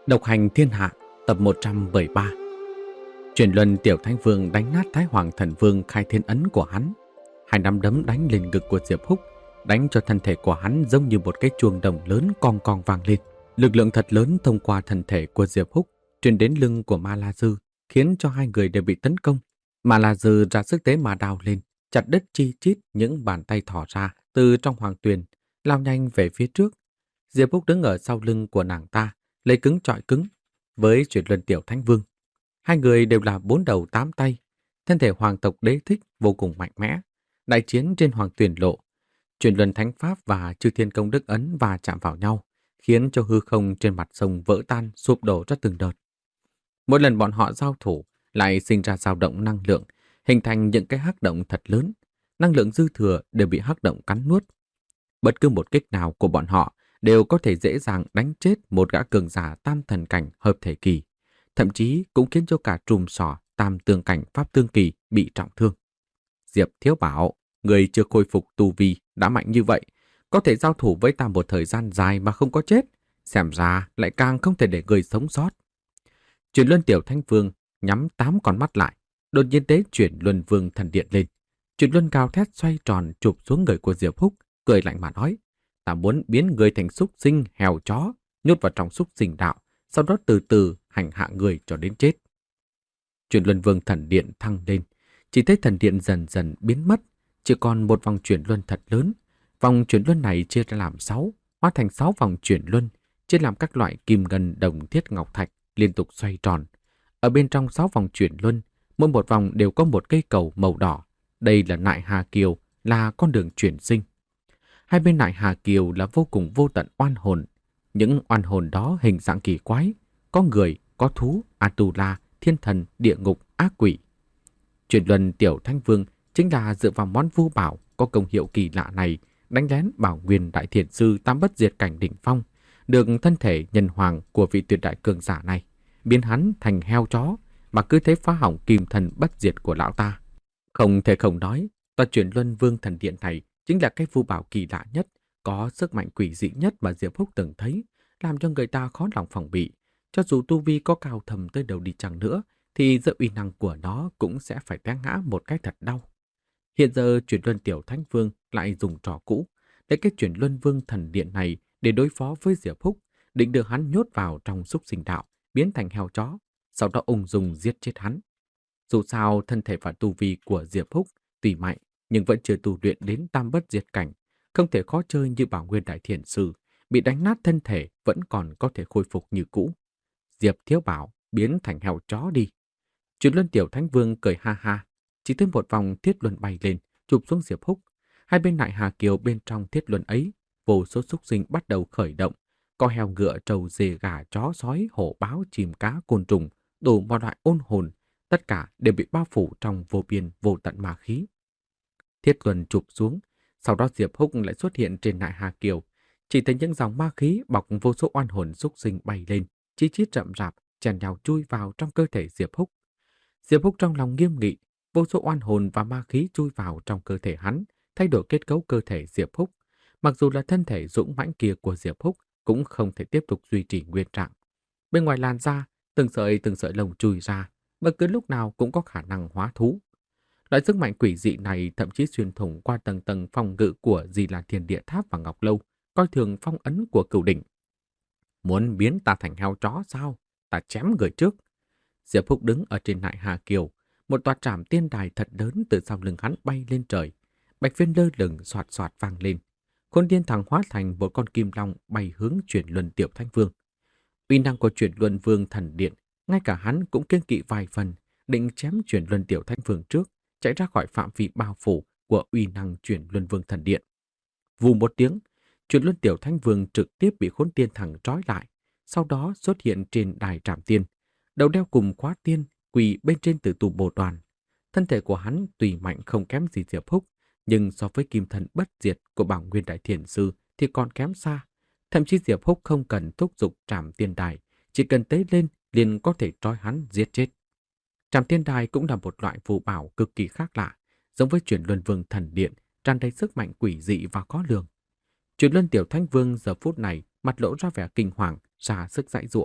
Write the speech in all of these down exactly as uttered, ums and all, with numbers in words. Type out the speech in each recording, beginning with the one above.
Độc hành thiên hạ tập một trăm bảy mươi ba. Chuyển luân Tiểu Thánh Vương đánh nát Thái Hoàng Thần Vương khai thiên ấn của hắn. Hai nắm đấm đánh lên ngực của Diệp Húc, đánh cho thân thể của hắn giống như một cái chuông đồng lớn cong cong vang lên. Lực lượng thật lớn thông qua thân thể của Diệp Húc truyền đến lưng của Ma La Dư, khiến cho hai người đều bị tấn công. Ma La Dư ra sức tế mà đào lên, chặt đứt chi chít những bàn tay thỏ ra từ trong hoàng tuyền, lao nhanh về phía trước. Diệp Húc đứng ở sau lưng của nàng ta, lấy cứng chọi cứng với Chuyển luân Tiểu Thánh Vương. Hai người đều là bốn đầu tám tay, thân thể hoàng tộc đế thích vô cùng mạnh mẽ. Đại chiến trên hoàng tuyền lộ, Chuyển luân Thánh Pháp và Chư Thiên Công Đức Ấn và chạm vào nhau, khiến cho hư không trên mặt sông vỡ tan, sụp đổ ra từng đợt. Mỗi lần bọn họ giao thủ lại sinh ra dao động năng lượng, hình thành những cái hắc động thật lớn. Năng lượng dư thừa đều bị hắc động cắn nuốt. Bất cứ một kích nào của bọn họ đều có thể dễ dàng đánh chết một gã cường giả tam thần cảnh hợp thể kỳ, thậm chí cũng khiến cho cả trùm sỏ tam tương cảnh pháp tương kỳ bị trọng thương. Diệp Thiếu Bảo, người chưa khôi phục tu vi đã mạnh như vậy, có thể giao thủ với ta một thời gian dài mà không có chết, xem ra lại càng không thể để người sống sót. Chuyển luân Tiểu Thánh Vương nhắm tám con mắt lại, đột nhiên tế chuyển luân vương thần điện lên. Chuyển luân gào thét xoay tròn chụp xuống người của Diệp Húc, cười lạnh mà nói: ta muốn biến người thành súc sinh heo chó, nhốt vào trong súc sinh đạo, sau đó từ từ hành hạ người cho đến chết. Chuyển luân vương thần điện thăng lên, chỉ thấy thần điện dần dần biến mất, chỉ còn một vòng chuyển luân thật lớn. Vòng chuyển luân này chia ra làm sáu, hóa thành sáu vòng chuyển luân, chia làm các loại kim ngân đồng thiết ngọc thạch liên tục xoay tròn. Ở bên trong sáu vòng chuyển luân, mỗi một vòng đều có một cây cầu màu đỏ. Đây là Nại Hà Kiều, là con đường chuyển sinh. Hai bên Nại Hà Kiều là vô cùng vô tận oan hồn. Những oan hồn đó hình dạng kỳ quái, có người, có thú, Atula, thiên thần, địa ngục, ác quỷ. Chuyển luân Tiểu Thánh Vương chính là dựa vào món vu bảo có công hiệu kỳ lạ này, đánh lén Bảo Nguyên Đại Thiền Sư tam bất diệt cảnh đỉnh phong, được thân thể nhân hoàng của vị tuyệt đại cường giả này, biến hắn thành heo chó, mà cứ thế phá hỏng kim thần bất diệt của lão ta. Không thể không nói, tòa Chuyển luân vương thần điện này chính là cái vu bảo kỳ lạ nhất, có sức mạnh quỷ dị nhất mà Diệp Húc từng thấy, làm cho người ta khó lòng phòng bị. Cho dù tu vi có cao thầm tới đâu đi chăng nữa, thì giữa uy năng của nó cũng sẽ phải té ngã một cái thật đau. Hiện giờ Chuyển luân Tiểu Thánh Vương lại dùng trò cũ, lấy cái Chuyển luân vương thần điện này để đối phó với Diệp Húc, định đưa hắn nhốt vào trong súc sinh đạo, biến thành heo chó, sau đó ung dung giết chết hắn. Dù sao, thân thể và tu vi của Diệp Húc tuy mạnh, nhưng vẫn chưa tu luyện đến tam bất diệt cảnh, không thể khó chơi như Bảo Nguyên Đại Thiền Sư, bị đánh nát thân thể vẫn còn có thể khôi phục như cũ. Diệp Thiếu Bảo, biến thành heo chó đi. Chuyển luân Tiểu Thánh Vương cười ha ha, chỉ thấy một vòng thiết luân bay lên, chụp xuống Diệp Húc. Hai bên Nại Hà Kiều bên trong thiết luân ấy, vô số súc sinh bắt đầu khởi động, có heo ngựa, trâu, dê, gà, chó, sói, hổ, báo, chim cá, côn trùng, đủ mọi loại ôn hồn, tất cả đều bị bao phủ trong vô biên vô tận ma khí. Thiết luân chụp xuống, sau đó Diệp Húc lại xuất hiện trên Nại Hà Kiều, chỉ thấy những dòng ma khí bọc vô số oan hồn súc sinh bay lên, chi chít rậm rạp, chèn nhau chui vào trong cơ thể Diệp Húc. Diệp Húc trong lòng nghiêm nghị, vô số oan hồn và ma khí chui vào trong cơ thể hắn, thay đổi kết cấu cơ thể Diệp Húc. Mặc dù là thân thể dũng mãnh kia của Diệp Húc cũng không thể tiếp tục duy trì nguyên trạng. Bên ngoài làn da, từng sợi từng sợi lông chui ra, bất cứ lúc nào cũng có khả năng hóa thú. Loại sức mạnh quỷ dị này thậm chí xuyên thủng qua tầng tầng phòng ngự của Di Là Thiên Địa Tháp và Ngọc Lâu, coi thường phong ấn của Cửu Đỉnh. Muốn biến ta thành heo chó sao? Ta chém người trước. Diệp Húc đứng ở trên Nại Hà Kiều, một tòa trảm tiên đài thật lớn từ sau lưng hắn bay lên trời. Bạch viên lơ lửng xoạt xoạt vang lên. Khôn Thiên Thằng hóa thành một con kim long bay hướng Chuyển luân Tiểu Thánh Vương. Uy năng của Chuyển luân vương thần điện, ngay cả hắn cũng kiêng kỵ vài phần, định chém Chuyển luân Tiểu Thánh Vương trước, chạy ra khỏi phạm vi bao phủ của uy năng Chuyển luân vương thần điện. Vù một tiếng, Chuyển luân Tiểu Thánh Vương trực tiếp bị Khôn Tiên Thằng trói lại, sau đó xuất hiện trên đài trảm tiên, đầu đeo cùng khóa tiên, quỳ bên trên tử tù bồ đoàn. Thân thể của hắn tùy mạnh không kém gì Diệp Húc, nhưng so với kim thần bất diệt của Bảo Nguyên Đại Thiền Sư thì còn kém xa. Thậm chí Diệp Húc không cần thúc giục trảm tiên đài, chỉ cần tế lên liền có thể trói hắn giết chết. Trảm tiên đài cũng là một loại phù bảo cực kỳ khác lạ, giống với Chuyển luân vương thần điện, tràn đầy sức mạnh quỷ dị và khó lường. Chuyển luân Tiểu Thánh Vương giờ phút này mặt lộ ra vẻ kinh hoàng, ra sức giãy giụa,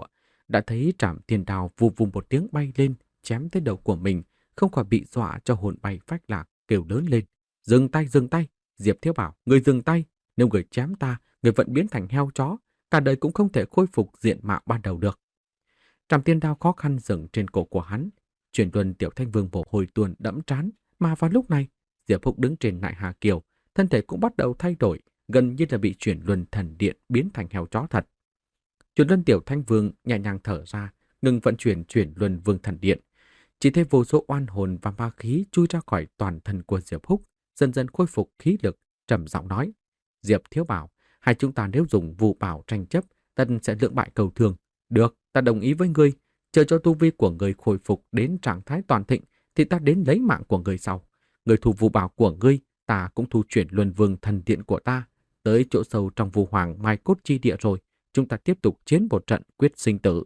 đã thấy Trảm Thiên Đao vù vù một tiếng bay lên, chém tới đầu của mình, không khỏi bị dọa cho hồn bay phách lạc, kêu lớn lên. Dừng tay, dừng tay! Diệp Thiếu Bảo, người dừng tay! Nếu người chém ta, người vẫn biến thành heo chó, cả đời cũng không thể khôi phục diện mạo ban đầu được. Trảm Thiên Đao khó khăn dừng trên cổ của hắn. Chuyển Luân Tiểu Thanh Vương mồ hôi tuôn đẫm trán, mà vào lúc này, Diệp Húc đứng trên nại Hà Kiều, thân thể cũng bắt đầu thay đổi, gần như là bị Chuyển Luân Thần Điện biến thành heo chó thật. Chuyển Luân Tiểu Thanh Vương nhẹ nhàng thở ra, ngừng vận chuyển Chuyển Luân Vương Thần Điện. Chỉ thấy vô số oan hồn và ma khí chui ra khỏi toàn thân của Diệp Húc, dần dần khôi phục khí lực, trầm giọng nói: Diệp Thiếu Bảo, hai chúng ta nếu dùng vụ bảo tranh chấp, ta sẽ lưỡng bại cầu thường. Được, ta đồng ý với ngươi. Chờ cho tu vi của người khôi phục đến trạng thái toàn thịnh, thì ta đến lấy mạng của người sau. Người thu vụ bảo của ngươi, ta cũng thu chuyển Luân Vương Thần Điện của ta. Tới chỗ sâu trong Vu Hoàng Mai Cốt Chi Địa rồi, chúng ta tiếp tục chiến một trận quyết sinh tử.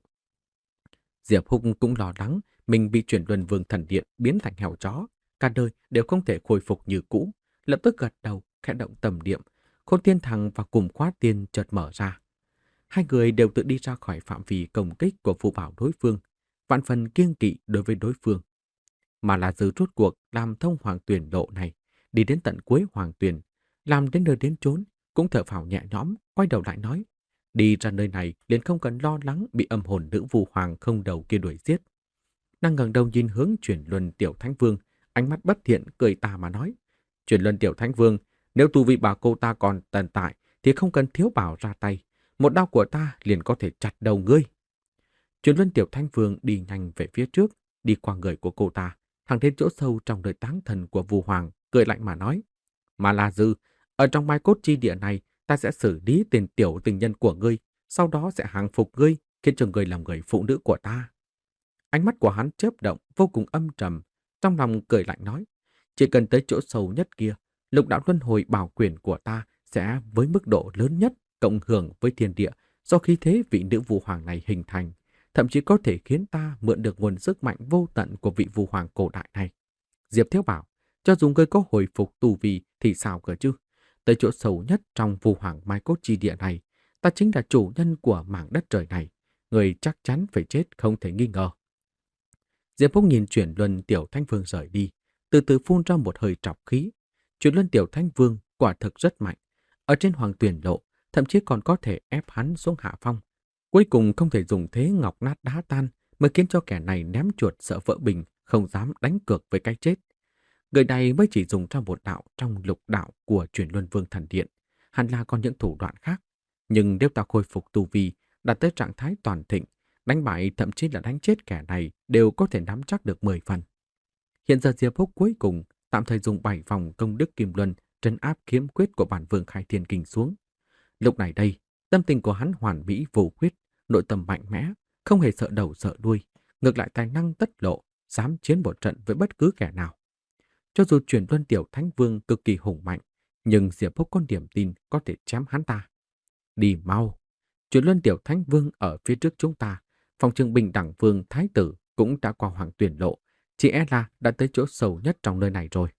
Diệp Húc cũng lo lắng mình bị chuyển Luân Vương Thần Điện biến thành heo chó, cả đời đều không thể khôi phục như cũ. Lập tức gật đầu, khẽ động tâm niệm, Khôn Tiên Thằng và Cùng Khóa Tiên chợt mở ra. Hai người đều tự đi ra khỏi phạm vi công kích của phù bảo đối phương, vạn phần kiêng kỵ đối với đối phương. Mà là Dư rốt cuộc làm thông Hoàng Tuyền lộ này, đi đến tận cuối Hoàng Tuyền, làm đến nơi đến chốn, cũng thở phào nhẹ nhõm, quay đầu lại nói: đi ra nơi này liền không cần lo lắng bị âm hồn nữ Vu Hoàng không đầu kia đuổi giết. Nàng ngẩng đầu nhìn hướng Chuyển Luân Tiểu Thánh Vương, ánh mắt bất thiện cười tà mà nói: Chuyển Luân Tiểu Thánh Vương, nếu tu vi bà cô ta còn tồn tại thì không cần Thiếu Bảo ra tay, một đao của ta liền có thể chặt đầu ngươi. Chuyển Luân Tiểu Thánh Vương đi nhanh về phía trước, đi qua người của cô ta, thẳng đến chỗ sâu trong đời táng thần của Vu Hoàng, cười lạnh mà nói: mà là Dư, ở trong Mai Cốt Chi Địa này, ta sẽ xử lý tên tiểu tình nhân của ngươi, sau đó sẽ hàng phục ngươi, khiến cho ngươi làm người phụ nữ của ta. Ánh mắt của hắn chớp động, vô cùng âm trầm, trong lòng cười lạnh nói: chỉ cần tới chỗ sâu nhất kia, lục đạo luân hồi bảo quyền của ta sẽ với mức độ lớn nhất cộng hưởng với thiên địa do khí thế vị nữ Vu Hoàng này hình thành, thậm chí có thể khiến ta mượn được nguồn sức mạnh vô tận của vị Vu Hoàng cổ đại này. Diệp Thiếu Bảo, cho dù ngươi có hồi phục tu vi thì sao cơ chứ? Tới chỗ sâu nhất trong Vu Hoàng Mai Cốt Chi Địa này, ta chính là chủ nhân của mảng đất trời này. Ngươi chắc chắn phải chết không thể nghi ngờ. Diệp Húc nhìn Chuyển Luân Tiểu Thánh Vương rời đi, từ từ phun ra một hơi trọc khí. Chuyển Luân Tiểu Thánh Vương quả thực rất mạnh. Ở trên Hoàng Tuyền Lộ, thậm chí còn có thể ép hắn xuống hạ phong. Cuối cùng không thể dùng thế ngọc nát đá tan mới khiến cho kẻ này ném chuột sợ vỡ bình, không dám đánh cược với cái chết. Người này mới chỉ dùng ra một đạo trong lục đạo của Chuyển Luân Vương Thần Điện. Hẳn là còn những thủ đoạn khác. Nhưng nếu ta khôi phục tu vi, đạt tới trạng thái toàn thịnh, đánh bại thậm chí là đánh chết kẻ này đều có thể nắm chắc được mười phần. Hiện giờ Diệp Húc cuối cùng tạm thời dùng bảy vòng công đức Kim Luân trấn áp kiếm quyết của bản Vương Khai Thiên Kinh xuống. Lúc này đây, tâm tình của hắn hoàn mỹ vô khuyết, nội tâm mạnh mẽ, không hề sợ đầu sợ đuôi, ngược lại tài năng tất lộ, dám chiến một trận với bất cứ kẻ nào. Cho dù Chuyển Luân Tiểu Thánh Vương cực kỳ hùng mạnh, nhưng Diệp Húc có niềm tin có thể chém hắn ta. Đi mau! Chuyển Luân Tiểu Thánh Vương ở phía trước chúng ta, phòng trừng Bình Đẳng Vương Thái Tử cũng đã qua Hoàng Tuyền Lộ, chỉ e là đã tới chỗ sâu nhất trong nơi này rồi.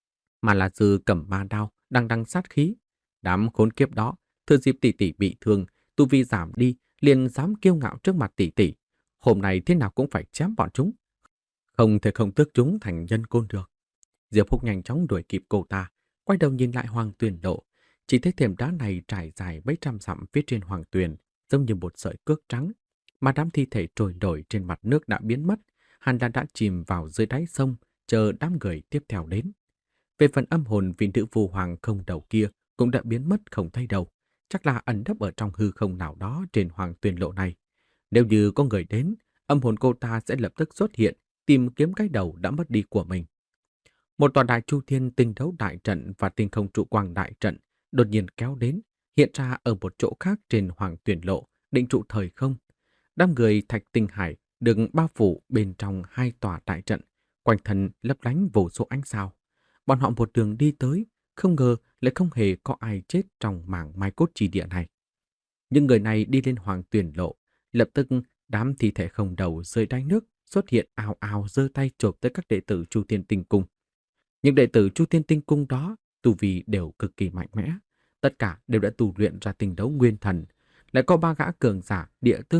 Mà là Dư cầm ma đao, đang đằng sát khí. Đám khốn kiếp đó, thừa dịp tỷ tỷ bị thương, tu vi giảm đi, liền dám kiêu ngạo trước mặt tỷ tỷ. Hôm nay thế nào cũng phải chém bọn chúng. Không thể không tước chúng thành nhân côn được. Diệp Húc nhanh chóng đuổi kịp cô ta, quay đầu nhìn lại Hoàng Tuyền Lộ. Chỉ thấy thềm đá này trải dài mấy trăm dặm phía trên Hoàng Tuyền, giống như một sợi cước trắng. Mà đám thi thể trôi nổi trên mặt nước đã biến mất, hẳn là đã chìm vào dưới đáy sông, chờ đám người tiếp theo đến. Về phần âm hồn vị nữ Vu Hoàng không đầu kia cũng đã biến mất không thấy đâu, chắc là ẩn nấp ở trong hư không nào đó trên Hoàng Tuyền Lộ này. Nếu như có người đến, âm hồn cô ta sẽ lập tức xuất hiện, tìm kiếm cái đầu đã mất đi của mình. Một tòa đại chu thiên tinh đấu đại trận và tinh không trụ quang đại trận đột nhiên kéo đến, hiện ra ở một chỗ khác trên Hoàng Tuyền Lộ, định trụ thời không. Đám người Thạch Tinh Hải được bao phủ bên trong hai tòa đại trận, quanh thân lấp lánh vô số ánh sao. Bọn họ một đường đi tới, không ngờ lại không hề có ai chết trong mảng Mai Cốt Chi Địa này. Nhưng người này đi lên Hoàng Tuyền Lộ, lập tức đám thi thể không đầu rơi đáy nước xuất hiện ào ào giơ tay chộp tới các đệ tử Chu Thiên Tinh Cung. Những đệ tử Chu Thiên Tinh Cung đó tu vi đều cực kỳ mạnh mẽ, tất cả đều đã tu luyện ra tinh đấu nguyên thần, lại có ba gã cường giả địa tương kỳ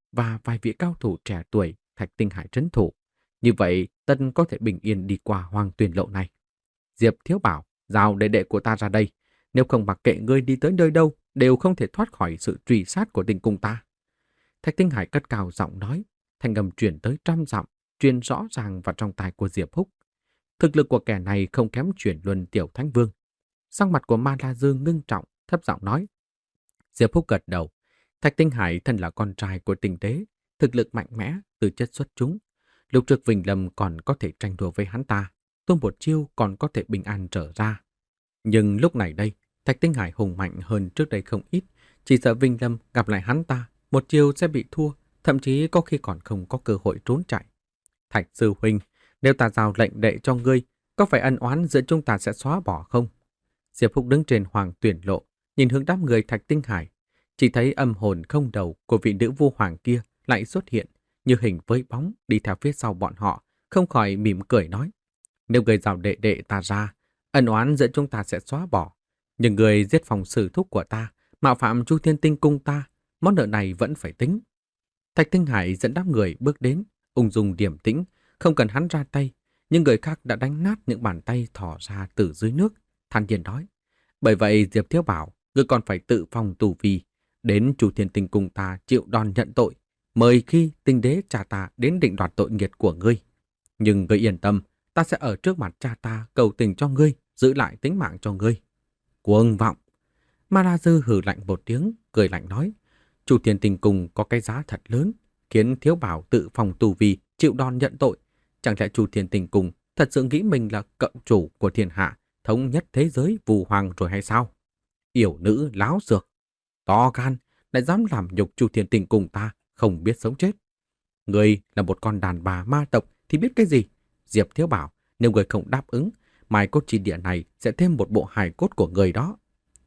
và vài vị cao thủ trẻ tuổi Thạch Tinh Hải trấn thủ. Như vậy, Tân có thể bình yên đi qua Hoàng Tuyền Lộ này. Diệp Thiếu Bảo, giao đệ đệ của ta ra đây. Nếu không mặc kệ ngươi đi tới nơi đâu, đều không thể thoát khỏi sự truy sát của Tinh Cung ta. Thạch Tinh Hải cất cao giọng nói, thanh âm truyền tới trăm dặm, truyền rõ ràng vào trong tai của Diệp Húc. Thực lực của kẻ này không kém Chuyển Luân Tiểu Thánh Vương. Sắc mặt của Ma La Dương ngưng trọng, thấp giọng nói. Diệp Húc gật đầu. Thạch Tinh Hải thân là con trai của Tinh Tế, thực lực mạnh mẽ, tư chất xuất chúng. Lúc trước Vinh Lâm còn có thể tranh đua với hắn ta, tung một chiêu còn có thể bình an trở ra. Nhưng lúc này đây, Thạch Tinh Hải hùng mạnh hơn trước đây không ít, chỉ sợ Vinh Lâm gặp lại hắn ta, một chiêu sẽ bị thua, thậm chí có khi còn không có cơ hội trốn chạy. Thạch sư huynh, nếu ta giao lệnh đệ cho ngươi, có phải ân oán giữa chúng ta sẽ xóa bỏ không? Diệp Húc đứng trên Hoàng Tuyển Lộ, nhìn hướng đám người Thạch Tinh Hải, chỉ thấy âm hồn không đầu của vị nữ vua hoàng kia lại xuất hiện, như hình với bóng đi theo phía sau bọn họ, không khỏi mỉm cười nói. Nếu người giao đệ đệ ta ra, ân oán giữa chúng ta sẽ xóa bỏ. Nhưng người giết phòng sử thúc của ta, mạo phạm Chu Thiên Tinh Cung ta, món nợ này vẫn phải tính. Thạch Tinh Hải dẫn đám người bước đến, ung dung điềm tĩnh, không cần hắn ra tay, nhưng người khác đã đánh nát những bàn tay thỏ ra từ dưới nước, than nhiên nói. Bởi vậy Diệp Thiếu Bảo, người còn phải tự phòng tù vi, đến Chu Thiên Tinh Cung ta chịu đòn nhận tội, mời khi Tinh Đế cha ta đến định đoạt tội nghiệt của ngươi. Nhưng ngươi yên tâm, ta sẽ ở trước mặt cha ta cầu tình cho ngươi, giữ lại tính mạng cho ngươi. Cuồng vọng! Ma La Dư hừ lạnh một tiếng, cười lạnh nói. Chu Thiên Tinh Cung có cái giá thật lớn, khiến Thiếu Bảo tự phòng tù vi, chịu đòn nhận tội. Chẳng lẽ Chu Thiên Tinh Cung thật sự nghĩ mình là cậu chủ của thiên hạ, thống nhất thế giới vù hoàng rồi hay sao? Yểu nữ láo xược, to gan, lại dám làm nhục Chu Thiên Tinh Cung ta, không biết sống chết. Người là một con đàn bà ma tộc thì biết cái gì? Diệp Thiếu Bảo, nếu người không đáp ứng, mai cốt chi địa này sẽ thêm một bộ hài cốt của người đó.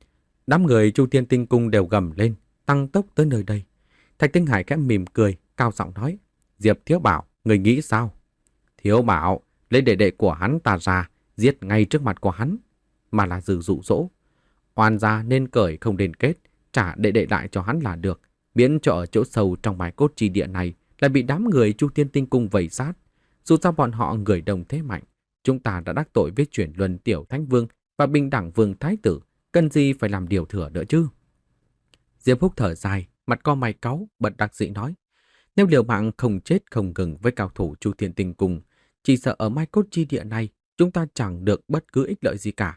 Đám người Chu Thiên Tinh Cung đều gầm lên, tăng tốc tới nơi đây. Thạch Tinh Hải khẽ mỉm cười, cao giọng nói. Diệp Thiếu Bảo, người nghĩ sao? Thiếu Bảo, lấy đệ đệ của hắn ta ra, giết ngay trước mặt của hắn. Mà là dư dụ dỗ. Oan gia nên cởi không nên kết, trả đệ đệ lại cho hắn là được. Miễn cho ở chỗ sâu trong bài cốt chi địa này lại bị đám người Chu Thiên Tinh Cung vây sát. Dù sao bọn họ người đồng thế mạnh, chúng ta đã đắc tội với Chuyển Luân Tiểu Thánh Vương và Bình Đẳng Vương Thái Tử, cần gì phải làm điều thừa nữa chứ? Diệp Húc thở dài, mặt co mày cáu, bật đặc dị nói. Nếu liều mạng không chết không ngừng với cao thủ Chu Thiên Tinh Cung, chỉ sợ ở mai cốt chi địa này chúng ta chẳng được bất cứ ích lợi gì cả.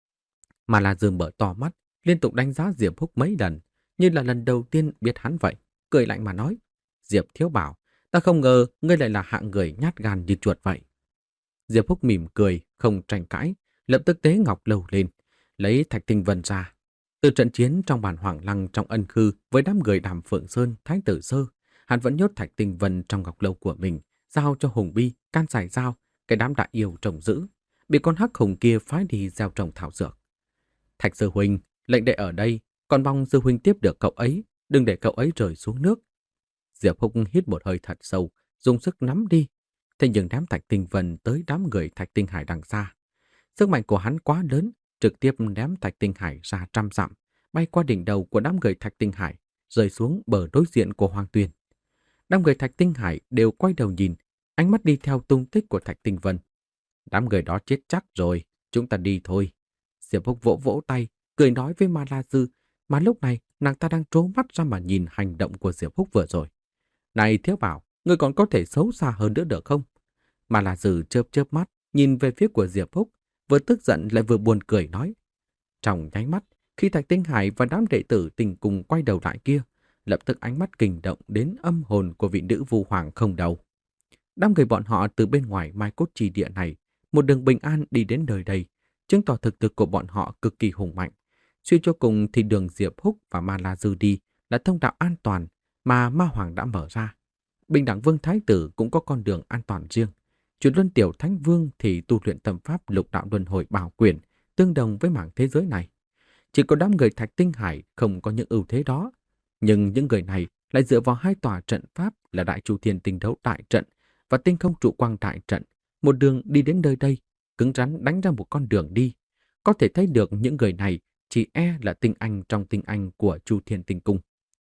Mà là Dương mở to mắt, liên tục đánh giá Diệp Húc mấy lần, như là lần đầu tiên biết hắn vậy, cười lạnh mà nói. Diệp Thiếu Bảo, ta không ngờ ngươi lại là hạng người nhát gan như chuột vậy. Diệp Húc mỉm cười, không tranh cãi, lập tức tế ngọc lầu lên, lấy Thạch Tinh Vân ra. Từ trận chiến trong bản Hoàng Lăng trong ân khư với đám người Đàm Phượng Sơn, Thái Tử Sơ, hắn vẫn nhốt Thạch Tinh Vân trong ngọc lâu của mình, giao cho Hùng Bi, can giải giao, cái đám đã yêu trồng giữ, bị con hắc hùng kia phái đi gieo trồng thảo dược. Thạch sư huynh, lệnh đệ ở đây, còn mong sư huynh tiếp được cậu ấy, đừng để cậu ấy rơi xuống nước. Diệp Húc hít một hơi thật sâu, dùng sức nắm đi. Thế nhưng đám Thạch Tinh Vân tới đám người Thạch Tinh Hải đằng xa. Sức mạnh của hắn quá lớn, trực tiếp ném Thạch Tinh Hải ra trăm dặm, bay qua đỉnh đầu của đám người Thạch Tinh Hải, rơi xuống bờ đối diện của Hoàng Tuyền. Đám người Thạch Tinh Hải đều quay đầu nhìn, ánh mắt đi theo tung tích của Thạch Tinh Vân. Đám người đó chết chắc rồi, chúng ta đi thôi. Diệp Húc vỗ vỗ tay, cười nói với Ma La Dư, mà lúc này nàng ta đang trố mắt ra mà nhìn hành động của Diệp Húc vừa rồi. Này Thiếu Bảo, ngươi còn có thể xấu xa hơn nữa được không? Ma La Dư chớp chớp mắt, nhìn về phía của Diệp Húc, vừa tức giận lại vừa buồn cười nói. Trong nháy mắt, khi Thạch Tinh Hải và đám đệ tử Tình Cùng quay đầu lại kia, lập tức ánh mắt kinh động đến âm hồn của vị nữ vu hoàng không đầu. Đám người bọn họ từ bên ngoài mai cốt trì địa này, một đường bình an đi đến nơi đây, chứng tỏ thực lực của bọn họ cực kỳ hùng mạnh. Suy cho cùng thì đường Diệp Húc và Ma La Dư đi là thông đạo an toàn mà Ma Hoàng đã mở ra. Bình Đẳng Vương Thái Tử cũng có con đường an toàn riêng. Chuyển Luân Tiểu Thánh Vương thì tu luyện tâm pháp lục đạo luân hồi bảo quyền, tương đồng với mảng thế giới này. Chỉ có đám người Thạch Tinh Hải không có những ưu thế đó. Nhưng những người này lại dựa vào hai tòa trận pháp là Đại Chu Thiên Tinh Đấu Đại Trận và Tinh Không Trụ Quang Đại Trận, một đường đi đến nơi đây, cứng rắn đánh ra một con đường đi. Có thể thấy được những người này chỉ e là tinh anh trong tinh anh của Chu Thiên Tinh Cung.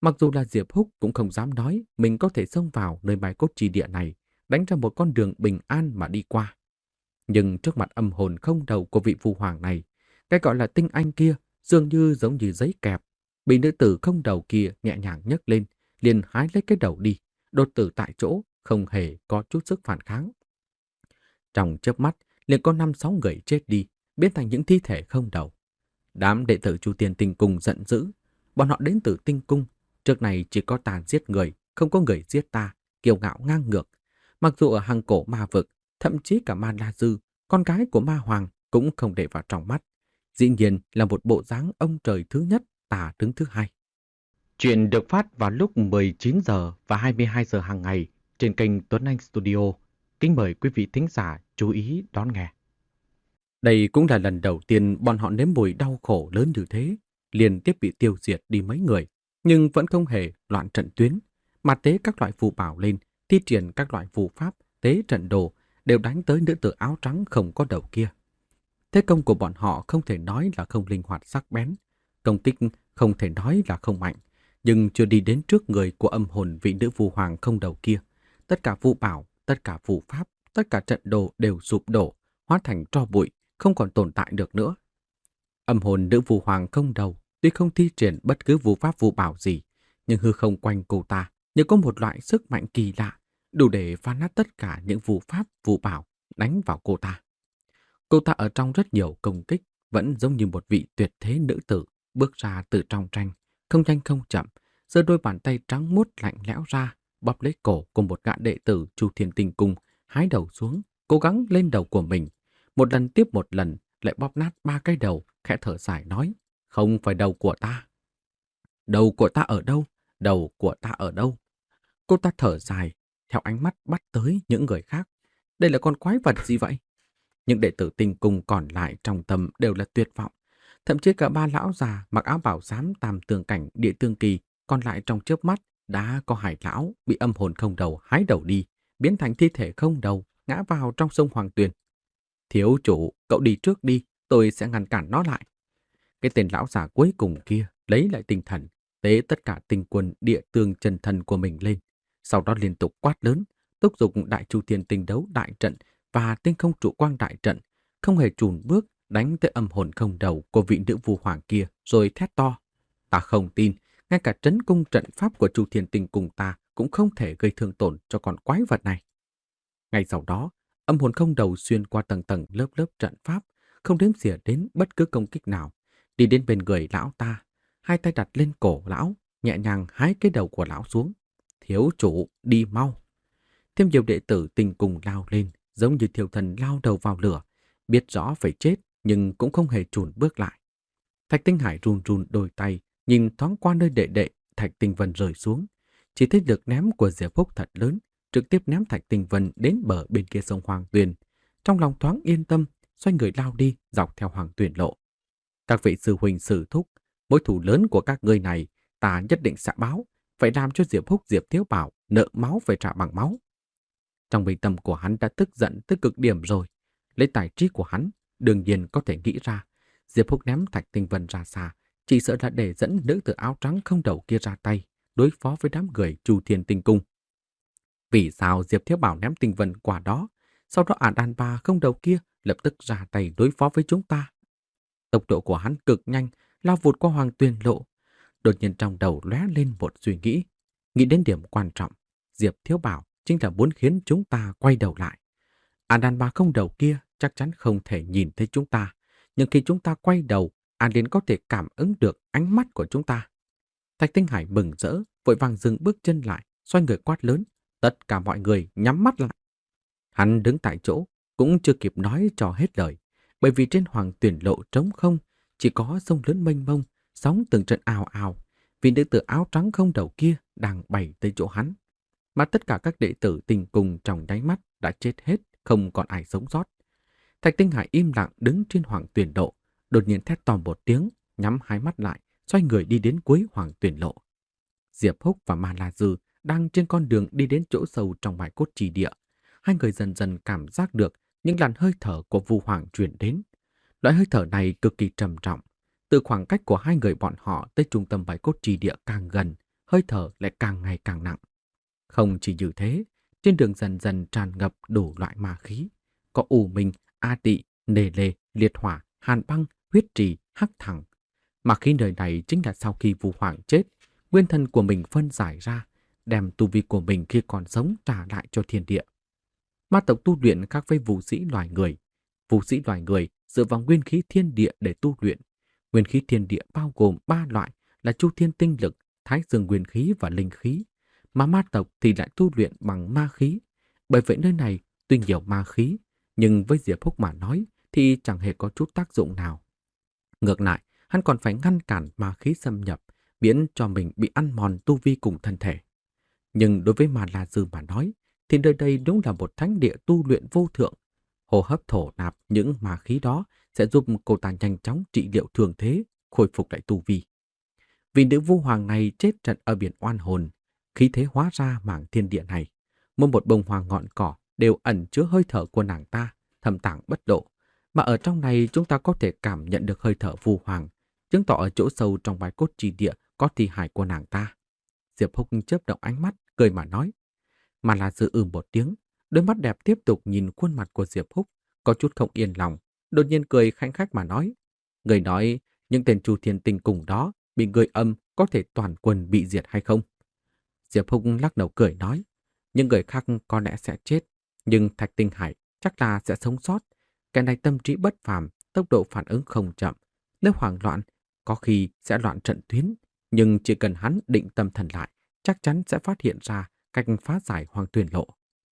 Mặc dù là Diệp Húc cũng không dám nói mình có thể xông vào nơi bái cốt chi địa này, đánh ra một con đường bình an mà đi qua. Nhưng trước mặt âm hồn không đầu của vị phu hoàng này, cái gọi là tinh anh kia dường như giống như giấy kẹp, bị nữ tử không đầu kia nhẹ nhàng nhấc lên, liền hái lấy cái đầu đi, đột tử tại chỗ, không hề có chút sức phản kháng. Trong chớp mắt, liền có năm sáu người chết đi, biến thành những thi thể không đầu. Đám đệ tử Chu Tiên Tinh Cung giận dữ, bọn họ đến từ Tinh Cung, trước này chỉ có ta giết người, không có người giết ta, kiêu ngạo ngang ngược. Mặc dù ở hàng cổ ma vực, thậm chí cả Ma La Dư, con gái của Ma Hoàng cũng không để vào trong mắt. Dĩ nhiên là một bộ dáng ông trời thứ nhất, tà đứng thứ hai. Chuyện được phát vào lúc mười chín giờ và hai mươi hai giờ hàng ngày trên kênh Tuấn Anh Studio. Kính mời quý vị thính giả chú ý đón nghe. Đây cũng là lần đầu tiên bọn họ nếm mùi đau khổ lớn như thế, liên tiếp bị tiêu diệt đi mấy người, nhưng vẫn không hề loạn trận tuyến, mà tế các loại phù bảo lên, thi triển các loại phù pháp, tế trận đồ, đều đánh tới nữ tử áo trắng không có đầu kia. Thế công của bọn họ không thể nói là không linh hoạt sắc bén, công kích không thể nói là không mạnh, nhưng chưa đi đến trước người của âm hồn vị nữ phù hoàng không đầu kia. Tất cả phù bảo, tất cả phù pháp, tất cả trận đồ đều sụp đổ, hóa thành tro bụi, không còn tồn tại được nữa. Âm hồn nữ phù hoàng không đầu, tuy không thi triển bất cứ phù pháp phù bảo gì, nhưng hư không quanh cô ta như có một loại sức mạnh kỳ lạ, đủ để phá nát tất cả những phù pháp phù bảo đánh vào cô ta. Cô ta ở trong rất nhiều công kích, vẫn giống như một vị tuyệt thế nữ tử, bước ra từ trong tranh, không nhanh không chậm, giơ đôi bàn tay trắng muốt lạnh lẽo ra, bóp lấy cổ của một gã đệ tử Chu Thiên Tinh Cung, hái đầu xuống, cố gắng lên đầu của mình. Một lần tiếp một lần, lại bóp nát ba cái đầu, khẽ thở dài nói, không phải đầu của ta. Đầu của ta ở đâu? Đầu của ta ở đâu? Cô ta thở dài, theo ánh mắt bắt tới những người khác. Đây là con quái vật gì vậy? Những đệ tử Tinh Cung còn lại trong tâm đều là tuyệt vọng. Thậm chí cả ba lão già mặc áo bảo xám tam tường cảnh địa tương kỳ còn lại trong chớp mắt đã có hải lão bị âm hồn không đầu hái đầu đi, biến thành thi thể không đầu, ngã vào trong sông Hoàng Tuyền. Thiếu chủ, cậu đi trước đi, tôi sẽ ngăn cản nó lại. Cái tên lão già cuối cùng kia lấy lại tinh thần, tế tất cả tinh quân địa tương chân thần của mình lên. Sau đó liên tục quát lớn, thúc giục đại chu thiên tinh đấu đại trận và tinh không trụ quang đại trận, không hề chùn bước đánh tới âm hồn không đầu của vị nữ vu hoàng kia rồi thét to. Ta không tin, ngay cả trấn cung trận pháp của Chu Thiên Tinh cùng ta cũng không thể gây thương tổn cho con quái vật này. Ngay sau đó, âm hồn không đầu xuyên qua tầng tầng lớp lớp trận pháp, không đếm xỉa đến bất cứ công kích nào, đi đến bên người lão ta, hai tay đặt lên cổ lão, nhẹ nhàng hái cái đầu của lão xuống. Thiếu chủ, đi mau. Thêm nhiều đệ tử Tinh cùng lao lên, giống như thiêu thần lao đầu vào lửa, biết rõ phải chết nhưng cũng không hề chùn bước lại. Thạch Tinh Hải run run đôi tay, nhìn thoáng qua nơi đệ đệ, Thạch Tinh Vân rơi xuống. Chỉ thấy lực ném của Diệp Phúc thật lớn, trực tiếp ném Thạch Tinh Vân đến bờ bên kia sông Hoàng Tuyền. Trong lòng thoáng yên tâm, xoay người lao đi dọc theo Hoàng Tuyền lộ. Các vị sư huynh sư thúc, mối thù lớn của các ngươi này, ta nhất định sẽ báo, phải làm cho Diệp Phúc Diệp Thiếu Bảo nợ máu phải trả bằng máu. Trong bình tâm của hắn đã tức giận tới cực điểm rồi. Lấy tài trí của hắn, đương nhiên có thể nghĩ ra, Diệp Phúc ném Thạch Tinh Vân ra xa, chỉ sợ là để dẫn nữ tử áo trắng không đầu kia ra tay, đối phó với đám người Chu Thiên Tinh Cung. Vì sao Diệp Thiếu Bảo ném Tinh Vân qua đó, sau đó ả đàn bà không đầu kia lập tức ra tay đối phó với chúng ta? Tốc độ của hắn cực nhanh, lao vụt qua Hoàng Tuyền lộ. Đột nhiên trong đầu lóe lên một suy nghĩ, nghĩ đến điểm quan trọng, Diệp Thiếu Bảo chính là muốn khiến chúng ta quay đầu lại. Ả đàn bà không đầu kia chắc chắn không thể nhìn thấy chúng ta, nhưng khi chúng ta quay đầu, Ả liền có thể cảm ứng được ánh mắt của chúng ta. Thạch Tinh Hải mừng rỡ, vội vàng dừng bước chân lại, xoay người quát lớn, tất cả mọi người nhắm mắt lại. Hắn đứng tại chỗ, cũng chưa kịp nói cho hết lời, bởi vì trên Hoàng Tuyền lộ trống không, chỉ có sông lớn mênh mông, sóng từng trận ào ào, vì nữ tử áo trắng không đầu kia đang bay tới chỗ hắn. Mà tất cả các đệ tử Tinh Cung trong đáy mắt đã chết hết, không còn ai sống sót. Thạch Tinh Hải im lặng đứng trên Hoàng Tuyền lộ, đột nhiên thét to một tiếng, nhắm hai mắt lại, xoay người đi đến cuối Hoàng Tuyền lộ. Diệp Húc và Ma La Dư đang trên con đường đi đến chỗ sâu trong bãi cốt trì địa. Hai người dần dần cảm giác được những làn hơi thở của Vu Hoàng truyền đến. Loại hơi thở này cực kỳ trầm trọng. Từ khoảng cách của hai người bọn họ tới trung tâm bãi cốt trì địa càng gần, hơi thở lại càng ngày càng nặng. Không chỉ như thế, trên đường dần dần tràn ngập đủ loại ma khí. Có u minh, a tị, nề lề, liệt hỏa, hàn băng, huyết trì, hắc thẳng. Mà khí nơi này chính là sau khi Vu Hoàng chết, nguyên thân của mình phân giải ra, đem tu vi của mình khi còn sống trả lại cho thiên địa. Ma tộc tu luyện khác với vũ sĩ loài người. Vũ sĩ loài người dựa vào nguyên khí thiên địa để tu luyện. Nguyên khí thiên địa bao gồm ba loại là chu thiên tinh lực, thái dương nguyên khí và linh khí. Mà ma tộc thì lại tu luyện bằng ma khí. Bởi vậy nơi này tuy nhiều ma khí, nhưng với Diệp Húc mà nói thì chẳng hề có chút tác dụng nào. Ngược lại, hắn còn phải ngăn cản ma khí xâm nhập, miễn cho mình bị ăn mòn tu vi cùng thân thể. Nhưng đối với Ma La Dư mà nói, thì nơi đây đúng là một thánh địa tu luyện vô thượng. Hô hấp thổ nạp những ma khí đó sẽ giúp cô ta nhanh chóng trị liệu thương thế, khôi phục lại tu vi. Vì nữ vu hoàng này chết trận ở biển oan hồn, khí thế hóa ra mảng thiên địa này. Mỗi một bông hoa ngọn cỏ đều ẩn chứa hơi thở của nàng ta, thầm tàng bất lộ. Mà ở trong này chúng ta có thể cảm nhận được hơi thở vu hoàng, chứng tỏ ở chỗ sâu trong bái cốt chi địa có thi hài của nàng ta. Diệp Húc chớp động ánh mắt, cười mà nói. Mà là Dư ừm một tiếng, đôi mắt đẹp tiếp tục nhìn khuôn mặt của Diệp Húc, có chút không yên lòng, đột nhiên cười khanh khách mà nói. Người nói những tên Chu Thiên Tinh cùng đó bị người âm có thể toàn quân bị diệt hay không? Diệp Húc lắc đầu cười nói. Những người khác có lẽ sẽ chết, nhưng Thạch Tinh Hải chắc là sẽ sống sót. Cái này tâm trí bất phàm, tốc độ phản ứng không chậm. Nếu hoảng loạn, có khi sẽ loạn trận tuyến. Nhưng chỉ cần hắn định tâm thần lại, chắc chắn sẽ phát hiện ra cách phá giải Hoàng Tuyền Lộ.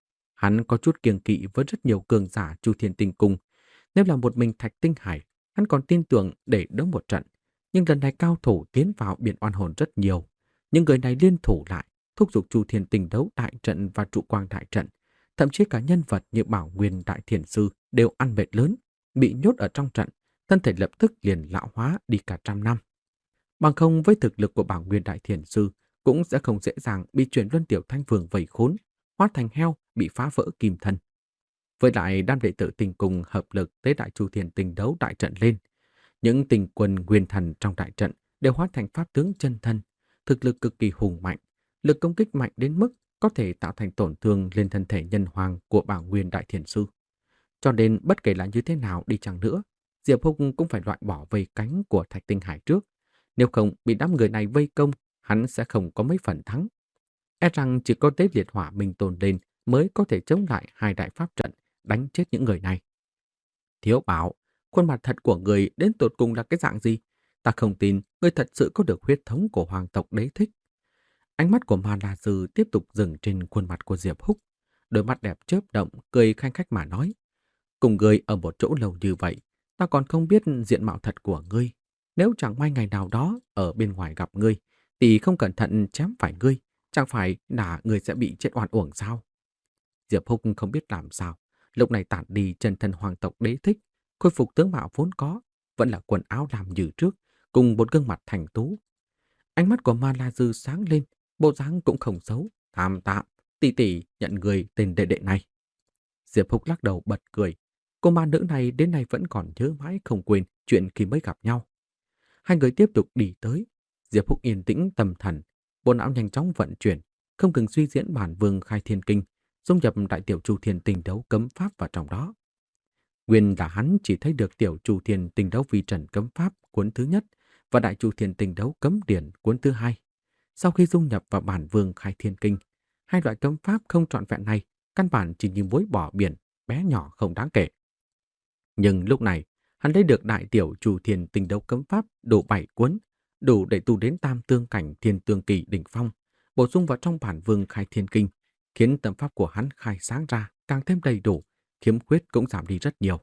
Hắn có chút kiêng kỵ với rất nhiều cường giả Chu Thiên Tinh Cung. Nếu là một mình Thạch Tinh Hải, hắn còn tin tưởng để đỡ một trận. Nhưng lần này cao thủ tiến vào biển oan hồn rất nhiều. Những người này liên thủ lại, thúc giục Chu Thiên Tinh đấu đại trận và trụ quang đại trận. Thậm chí cả nhân vật như Bảo Nguyên Đại Thiền Sư đều ăn mệt lớn, bị nhốt ở trong trận, thân thể lập tức liền lão hóa đi cả trăm năm. Bằng không với thực lực của Bảo Nguyên Đại Thiền Sư cũng sẽ không dễ dàng bị chuyển luân tiểu thanh vương vây khốn, hóa thành heo bị phá vỡ kim thân. Với lại đám đệ tử Tinh Cung hợp lực tới Đại Chu Thiên Tinh đấu đại trận lên. Những tinh quân nguyên thần trong đại trận đều hóa thành pháp tướng chân thân, thực lực cực kỳ hùng mạnh, lực công kích mạnh đến mức có thể tạo thành tổn thương lên thân thể nhân hoàng của Bảo Nguyên Đại Thiền Sư. Cho nên bất kể là như thế nào đi chăng nữa, Diệp Húc cũng phải loại bỏ vây cánh của Thạch Tinh Hải trước. Nếu không bị đám người này vây công, hắn sẽ không có mấy phần thắng. E rằng chỉ có tế liệt hỏa minh tồn lên mới có thể chống lại hai đại pháp trận, đánh chết những người này. Thiếu bảo, khuôn mặt thật của người đến tột cùng là cái dạng gì? Ta không tin người thật sự có được huyết thống của hoàng tộc Đế Thích. Ánh mắt của Ma La Sư tiếp tục dừng trên khuôn mặt của Diệp Húc. Đôi mắt đẹp chớp động, cười khanh khách mà nói. Cùng người ở một chỗ lâu như vậy, ta còn không biết diện mạo thật của ngươi. Nếu chẳng may ngày nào đó ở bên ngoài gặp ngươi, thì không cẩn thận chém phải ngươi, chẳng phải là ngươi sẽ bị chết oan uổng sao? Diệp Húc không biết làm sao, lúc này tản đi chân thân hoàng tộc Đế Thích, khôi phục tướng mạo vốn có, vẫn là quần áo làm như trước, cùng một gương mặt thành tú. Ánh mắt của Ma La Dư sáng lên, bộ dáng cũng không xấu, tham tạm, tỷ tỷ nhận người tên đệ đệ này. Diệp Húc lắc đầu bật cười, cô ma nữ này đến nay vẫn còn nhớ mãi không quên chuyện khi mới gặp nhau. Hai người tiếp tục đi tới, Diệp Húc yên tĩnh tâm thần, bộ não nhanh chóng vận chuyển, không ngừng suy diễn bản Vương Khai Thiên Kinh, dung nhập Đại Tiểu Chu Thiên Tinh đấu cấm pháp vào trong đó. Nguyên là hắn chỉ thấy được Tiểu Chu Thiên Tinh đấu vi trần cấm pháp cuốn thứ nhất và Đại Chu Thiên Tinh đấu cấm điển cuốn thứ hai. Sau khi dung nhập vào bản Vương Khai Thiên Kinh, hai loại cấm pháp không trọn vẹn này căn bản chỉ như muối bỏ biển, bé nhỏ không đáng kể. Nhưng lúc này, hắn lấy được Đại Tiểu Chu Thiên Tinh đấu cấm pháp đủ bảy cuốn, đủ để tu đến tam tương cảnh thiên tương kỳ đỉnh phong, bổ sung vào trong bản Vương Khai Thiên Kinh, khiến tâm pháp của hắn khai sáng ra càng thêm đầy đủ, khiếm khuyết cũng giảm đi rất nhiều.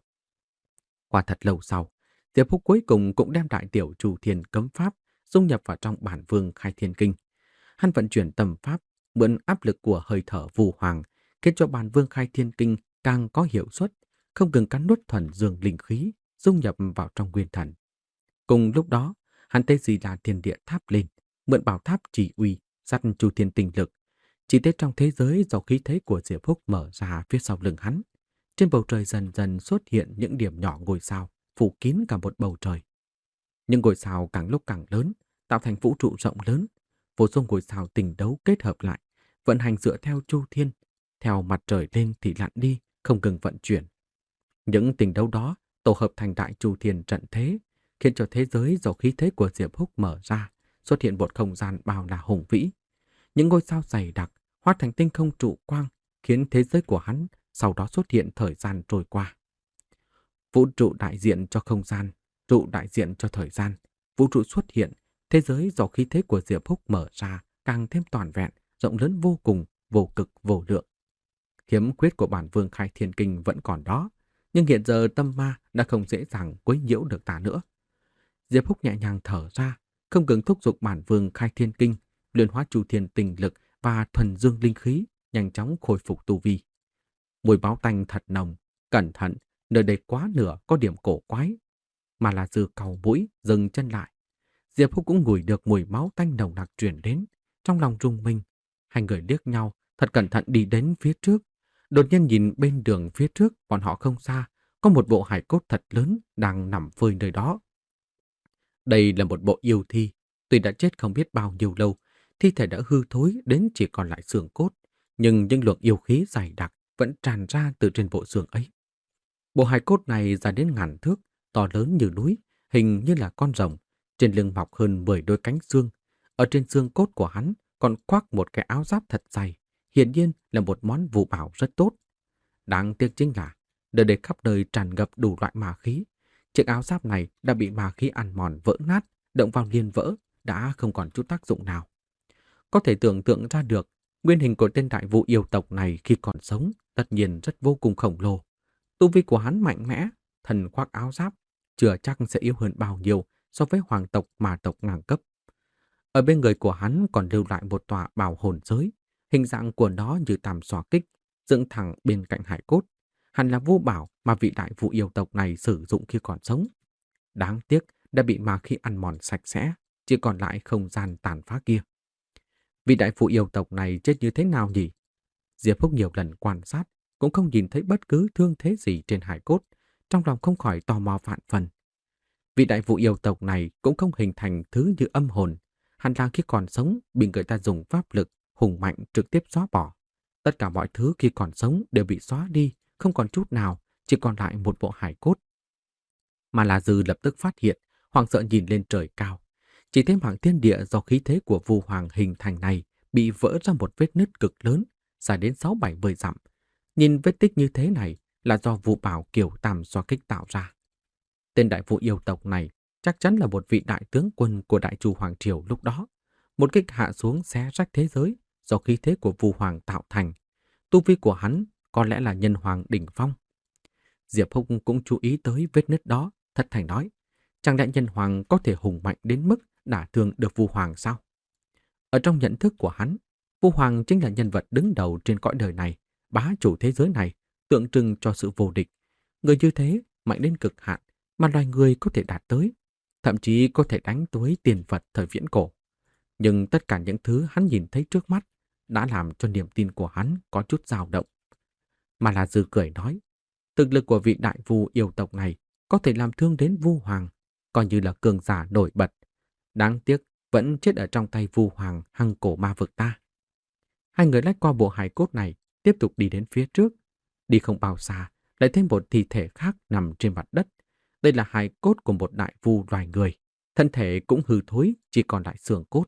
Qua thật lâu sau, Diệp Húc cuối cùng cũng đem Đại Tiểu Chu Thiên cấm pháp dung nhập vào trong bản Vương Khai Thiên Kinh. Hắn vận chuyển tâm pháp, mượn áp lực của hơi thở Vu Hoàng, khiến cho bản Vương Khai Thiên Kinh càng có hiệu suất, không ngừng cắn nuốt thuần dương linh khí, dung nhập vào trong nguyên thần. Cùng lúc đó, hắn tê gì là thiên địa tháp lên, mượn bảo tháp chỉ uy, dắt Chu Thiên tinh lực. Chỉ thấy trong thế giới do khí thế của Diệp Húc mở ra phía sau lưng hắn, trên bầu trời dần dần xuất hiện những điểm nhỏ ngôi sao, phủ kín cả một bầu trời. Những ngôi sao càng lúc càng lớn, tạo thành vũ trụ rộng lớn. vô số ngôi sao tình đấu kết hợp lại, vận hành dựa theo chu thiên, theo mặt trời lên thì lặn đi, không ngừng vận chuyển. Những tình đấu đó tổ hợp thành đại chu thiên trận thế, khiến cho thế giới do khí thế của Diệp Húc mở ra, xuất hiện một không gian bao la hùng vĩ. Những ngôi sao dày đặc hóa thành tinh không trụ quang, khiến thế giới của hắn sau đó xuất hiện thời gian trôi qua. Vũ trụ đại diện cho không gian, trụ đại diện cho thời gian. Vũ trụ xuất hiện, thế giới do khí thế của Diệp Húc mở ra càng thêm toàn vẹn, rộng lớn vô cùng, vô cực vô lượng. Khiếm khuyết của bản vương khai thiên kinh vẫn còn đó, nhưng hiện giờ tâm ma đã không dễ dàng quấy nhiễu được ta nữa. Diệp Húc nhẹ nhàng thở ra, không ngừng thúc giục bản vương khai thiên kinh, luyện hóa chu thiên tình lực và thuần dương linh khí, nhanh chóng khôi phục tu vi. Mùi máu tanh thật nồng, cẩn thận, nơi đây quá nửa có điểm cổ quái. Mà là Dư cau mũi, dừng chân lại. Diệp Húc cũng ngửi được mùi máu tanh nồng nặc truyền đến, trong lòng rung mình. Hai người liếc nhau, thật cẩn thận đi đến phía trước. Đột nhiên nhìn bên đường phía trước, bọn họ không xa, có một bộ hài cốt thật lớn đang nằm phơi nơi đó. Đây là một bộ yêu thi, tuy đã chết không biết bao nhiêu lâu, thi thể đã hư thối đến chỉ còn lại xương cốt, nhưng những luồng yêu khí dày đặc vẫn tràn ra từ trên bộ xương ấy. Bộ hài cốt này dài đến ngàn thước, to lớn như núi, hình như là con rồng, trên lưng mọc hơn mười đôi cánh xương. Ở trên xương cốt của hắn còn khoác một cái áo giáp thật dày, hiển nhiên là một món vũ bảo rất tốt. Đáng tiếc chính là, nơi đây khắp nơi tràn ngập đủ loại ma khí. Chiếc áo giáp này đã bị ma khí ăn mòn vỡ nát, động vào liền vỡ, đã không còn chút tác dụng nào. Có thể tưởng tượng ra được, nguyên hình của tên đại vũ yêu tộc này khi còn sống tất nhiên rất vô cùng khổng lồ. Tu vi của hắn mạnh mẽ, thần khoác áo giáp, chưa chắc sẽ yếu hơn bao nhiêu so với hoàng tộc mà tộc ngang cấp. Ở bên người của hắn còn lưu lại một tòa bảo hồn giới, hình dạng của nó như tam xoa kích, dựng thẳng bên cạnh hải cốt. Hẳn là vô bảo mà vị đại vũ yêu tộc này sử dụng khi còn sống. Đáng tiếc đã bị ma khí ăn mòn sạch sẽ, chỉ còn lại không gian tàn phá kia. Vị đại vũ yêu tộc này chết như thế nào nhỉ? Diệp Húc nhiều lần quan sát, cũng không nhìn thấy bất cứ thương thế gì trên hải cốt, trong lòng không khỏi tò mò vạn phần. Vị đại vũ yêu tộc này cũng không hình thành thứ như âm hồn, hẳn là khi còn sống bị người ta dùng pháp lực hùng mạnh trực tiếp xóa bỏ. Tất cả mọi thứ khi còn sống đều bị xóa đi, không còn chút nào, chỉ còn lại một bộ hải cốt. Mà là Dư lập tức phát hiện, hoảng sợ nhìn lên trời cao. Chỉ thấy mảng thiên địa do khí thế của Vu Hoàng hình thành này bị vỡ ra một vết nứt cực lớn, dài đến sáu bảy mươi dặm. Nhìn vết tích như thế này là do Vu Bảo Kiều Tam xoa kích tạo ra. Tên đại vũ yêu tộc này chắc chắn là một vị đại tướng quân của Đại Chu Hoàng Triều lúc đó. Một kích hạ xuống xé rách thế giới do khí thế của Vu Hoàng tạo thành. Tu vi của hắn có lẽ là nhân hoàng đỉnh phong. Diệp Húc cũng chú ý tới vết nứt đó, thật thành nói, chẳng lẽ nhân hoàng có thể hùng mạnh đến mức đả thương được Vu Hoàng sao? Ở trong nhận thức của hắn, Vu Hoàng chính là nhân vật đứng đầu trên cõi đời này, bá chủ thế giới này, tượng trưng cho sự vô địch. Người như thế mạnh đến cực hạn mà loài người có thể đạt tới, thậm chí có thể đánh tối tiền Phật thời viễn cổ. Nhưng tất cả những thứ hắn nhìn thấy trước mắt đã làm cho niềm tin của hắn có chút dao động. Mà là Dư cười nói, thực lực của vị đại vu yêu tộc này có thể làm thương đến Vu Hoàng, coi như là cường giả nổi bật. Đáng tiếc vẫn chết ở trong tay Vu Hoàng hăng cổ ma vực ta. Hai người lách qua bộ hài cốt này, tiếp tục đi đến phía trước. Đi không bao xa, lại thêm một thi thể khác nằm trên mặt đất. Đây là hài cốt của một đại vu loài người. Thân thể cũng hư thối, chỉ còn lại xương cốt.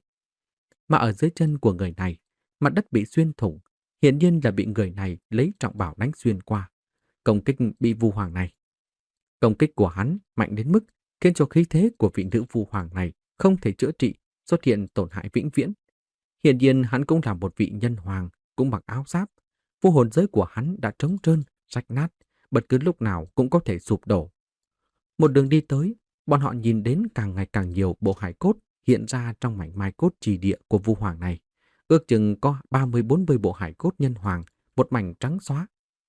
Mà ở dưới chân của người này, mặt đất bị xuyên thủng, hiển nhiên là bị người này lấy trọng bảo đánh xuyên qua. Công kích bị Vu Hoàng này. Công kích của hắn mạnh đến mức khiến cho khí thế của vị nữ Vu Hoàng này không thể chữa trị, xuất hiện tổn hại vĩnh viễn. Hiển nhiên hắn cũng là một vị nhân hoàng, cũng mặc áo giáp. Vô hồn giới của hắn đã trống trơn, rách nát, bất cứ lúc nào cũng có thể sụp đổ. Một đường đi tới, bọn họ nhìn đến càng ngày càng nhiều bộ hài cốt hiện ra trong mảnh mai cốt trì địa của Vu Hoàng này. Ước chừng có ba mươi bốn mươi bộ hài cốt nhân hoàng, một mảnh trắng xóa.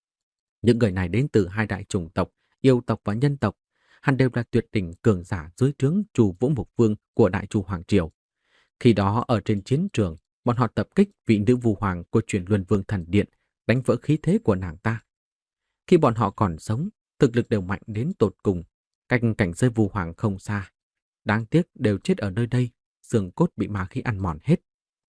Những người này đến từ hai đại chủng tộc, yêu tộc và nhân tộc. Hắn đều là tuyệt đỉnh cường giả dưới trướng Chu Vũ Mục Vương của Đại Chu Hoàng Triều. Khi đó ở trên chiến trường, bọn họ tập kích vị nữ Vu Hoàng của Truyền Luân Vương Thần Điện, đánh vỡ khí thế của nàng ta. Khi bọn họ còn sống, thực lực đều mạnh đến tột cùng, cách cảnh giới Vu Hoàng không xa. Đáng tiếc đều chết ở nơi đây, xương cốt bị ma khí ăn mòn hết.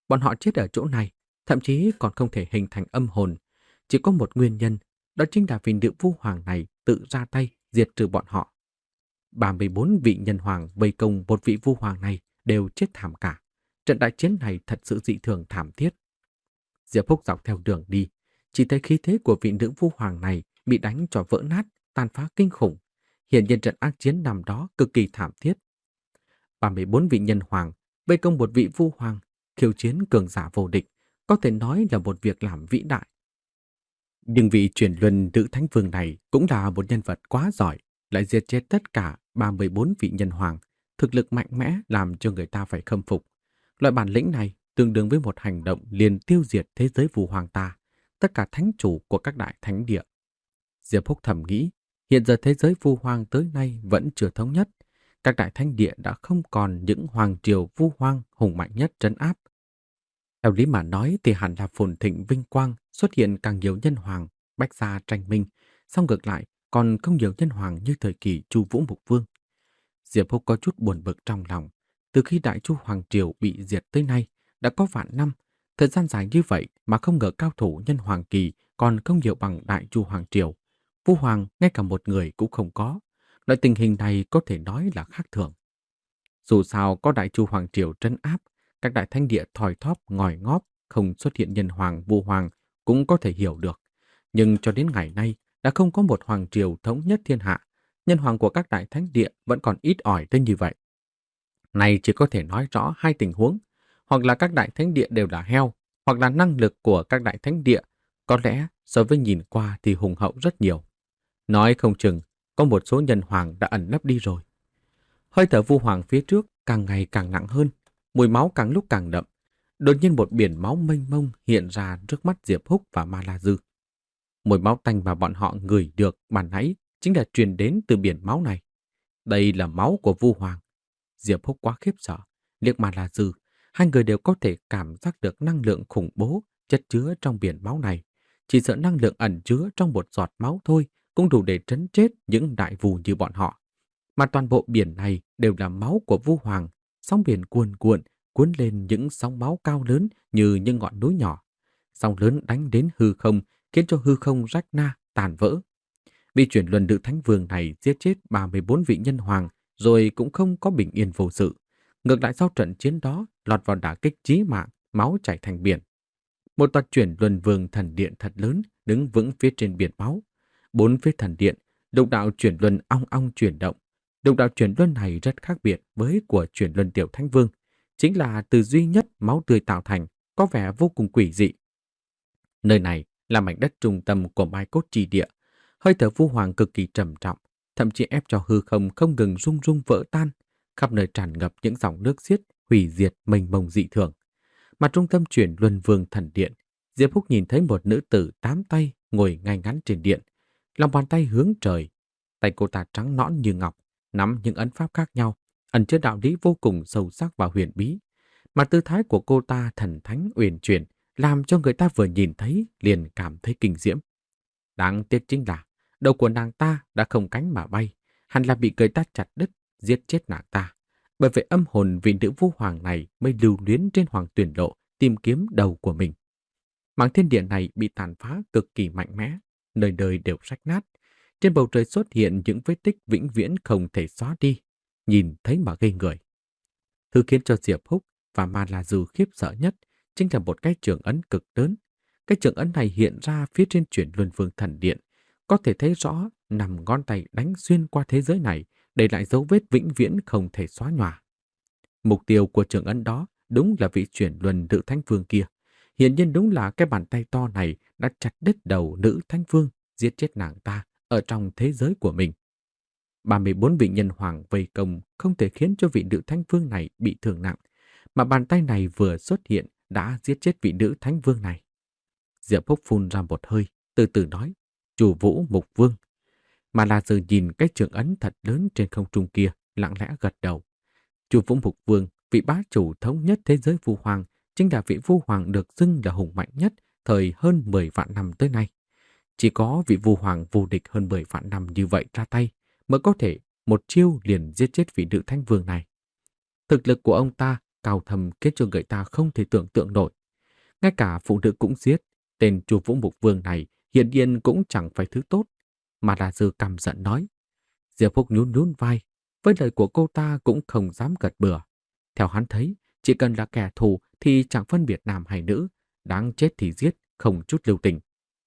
Bọn họ chết ở chỗ này, thậm chí còn không thể hình thành âm hồn. Chỉ có một nguyên nhân, đó chính là vì nữ vu hoàng này tự ra tay diệt trừ bọn họ. ba mươi bốn vị nhân hoàng vây công một vị vu hoàng này đều chết thảm cả. Trận đại chiến này thật sự dị thường thảm thiết. Diệp Húc dọc theo đường đi, chỉ thấy khí thế của vị nữ vu hoàng này bị đánh cho vỡ nát, tàn phá kinh khủng. Hiển nhiên trận ác chiến năm đó cực kỳ thảm thiết. ba mươi bốn vị nhân hoàng vây công một vị vu hoàng, khiêu chiến cường giả vô địch, có thể nói là một việc làm vĩ đại. Nhưng vị chuyển luân nữ thánh vương này cũng là một nhân vật quá giỏi, lại diệt chết tất cả ba mươi bốn vị nhân hoàng, thực lực mạnh mẽ làm cho người ta phải khâm phục. Loại bản lĩnh này tương đương với một hành động liền tiêu diệt thế giới vu hoàng ta, tất cả thánh chủ của các đại thánh địa. Diệp Húc thầm nghĩ, hiện giờ thế giới vu hoàng tới nay vẫn chưa thống nhất. Các đại thánh địa đã không còn những hoàng triều vu hoàng hùng mạnh nhất trấn áp. Theo lý mà nói thì hẳn là phồn thịnh vinh quang, xuất hiện càng nhiều nhân hoàng, bách gia tranh minh, song ngược lại còn không nhiều nhân hoàng như thời kỳ Chu Vũ Mục Vương. Diệp Húc có chút buồn bực trong lòng. Từ khi Đại Chu Hoàng Triều bị diệt tới nay, đã có vạn năm. Thời gian dài như vậy mà không ngờ cao thủ nhân hoàng kỳ còn không nhiều bằng Đại Chu Hoàng Triều. Vu hoàng ngay cả một người cũng không có. Loại tình hình này có thể nói là khác thường. Dù sao có Đại Chu Hoàng Triều trấn áp, các đại thánh địa thòi thóp ngòi ngóp, không xuất hiện nhân hoàng vu hoàng cũng có thể hiểu được. Nhưng cho đến ngày nay, đã không có một hoàng triều thống nhất thiên hạ. Nhân hoàng của các đại thánh địa vẫn còn ít ỏi đến như vậy. Này chỉ có thể nói rõ hai tình huống, hoặc là các đại thánh địa đều là heo, hoặc là năng lực của các đại thánh địa có lẽ so với nhìn qua thì hùng hậu rất nhiều. Nói không chừng, có một số nhân hoàng đã ẩn nấp đi rồi. Hơi thở vu hoàng phía trước càng ngày càng nặng hơn, mùi máu càng lúc càng đậm. Đột nhiên một biển máu mênh mông hiện ra trước mắt Diệp Húc và Ma La Dư. Mùi máu tanh mà bọn họ ngửi được ban nãy chính là truyền đến từ biển máu này. Đây là máu của vu hoàng. Diệp Húc quá khiếp sợ, liếc Ma La Dư, hai người đều có thể cảm giác được năng lượng khủng bố chất chứa trong biển máu này. Chỉ sợ năng lượng ẩn chứa trong một giọt máu thôi cũng đủ để trấn chết những đại vù như bọn họ. Mà toàn bộ biển này đều là máu của vu hoàng, sóng biển cuồn cuộn, cuốn lên những sóng máu cao lớn như những ngọn núi nhỏ. Sóng lớn đánh đến hư không, khiến cho hư không rách na, tàn vỡ. Vị chuyển luân nữ thánh vương này giết chết ba mươi bốn vị nhân hoàng, rồi cũng không có bình yên vô sự. Ngược lại sau trận chiến đó, lọt vào đả kích chí mạng, máu chảy thành biển. Một tòa chuyển luân vương thần điện thật lớn đứng vững phía trên biển máu. Bốn phía thần điện, lục đạo chuyển luân ong ong chuyển động. Lục đạo chuyển luân này rất khác biệt với của chuyển luân tiểu thánh vương, chính là từ duy nhất máu tươi tạo thành, có vẻ vô cùng quỷ dị. Nơi này là mảnh đất trung tâm của Mai Cốt Trì Địa, hơi thở vu hoàng cực kỳ trầm trọng, thậm chí ép cho hư không không ngừng rung rung vỡ tan, khắp nơi tràn ngập những dòng nước xiết hủy diệt mênh mông dị thường. Mà trung tâm chuyển luân vương thần điện, Diệp Húc nhìn thấy một nữ tử tám tay ngồi ngay ngắn trên điện, lòng bàn tay hướng trời, tay cô ta trắng nõn như ngọc, nắm những ấn pháp khác nhau, ẩn chứa đạo lý vô cùng sâu sắc và huyền bí. Mà tư thái của cô ta thần thánh uyển chuyển, làm cho người ta vừa nhìn thấy liền cảm thấy kinh diễm. Đáng tiếc chính là đầu của nàng ta đã không cánh mà bay, hẳn là bị người ta chặt đứt, giết chết nàng ta. Bởi vậy âm hồn vị nữ vu hoàng này mới lưu luyến trên hoàng tuyển lộ tìm kiếm đầu của mình. Mảng thiên địa này bị tàn phá cực kỳ mạnh mẽ, nơi nơi đều rách nát. Trên bầu trời xuất hiện những vết tích vĩnh viễn không thể xóa đi, nhìn thấy mà gây người. Thứ khiến cho Diệp Húc và Ma La Dư khiếp sợ nhất chính là một cái trường ấn cực lớn. Cái trường ấn này hiện ra phía trên chuyển luân vương thần điện, có thể thấy rõ nằm ngón tay đánh xuyên qua thế giới này, để lại dấu vết vĩnh viễn không thể xóa nhòa. Mục tiêu của trường ấn đó đúng là vị chuyển luân nữ thánh vương kia. Hiển nhiên đúng là cái bàn tay to này đã chặt đứt đầu nữ thánh vương, giết chết nàng ta ở trong thế giới của mình. ba mươi bốn vị nhân hoàng vây công không thể khiến cho vị nữ thánh vương này bị thương nặng, mà bàn tay này vừa xuất hiện đã giết chết vị nữ thánh vương này. Diệp Húc phun ra một hơi, từ từ nói, Chu Vũ Mục Vương. Mà là giờ nhìn cái trường ấn thật lớn trên không trung kia, lặng lẽ gật đầu. Chu Vũ Mục Vương, vị bá chủ thống nhất thế giới vu hoàng, chính là vị vu hoàng được xưng là hùng mạnh nhất thời hơn mười vạn năm tới nay. Chỉ có vị vu hoàng vô địch hơn mười vạn năm như vậy ra tay, mới có thể một chiêu liền giết chết vị nữ thánh vương này. Thực lực của ông ta cao thâm khiến cho người ta không thể tưởng tượng nổi. Ngay cả phụ nữ cũng giết, tên Chu Vũ Mục Vương này hiển nhiên cũng chẳng phải thứ tốt. Mà là Dư căm giận nói. Diệp Phúc nhún nhún vai, với lời của cô ta cũng không dám gật bừa. Theo hắn thấy, chỉ cần là kẻ thù thì chẳng phân biệt nam hay nữ, đáng chết thì giết, không chút lưu tình.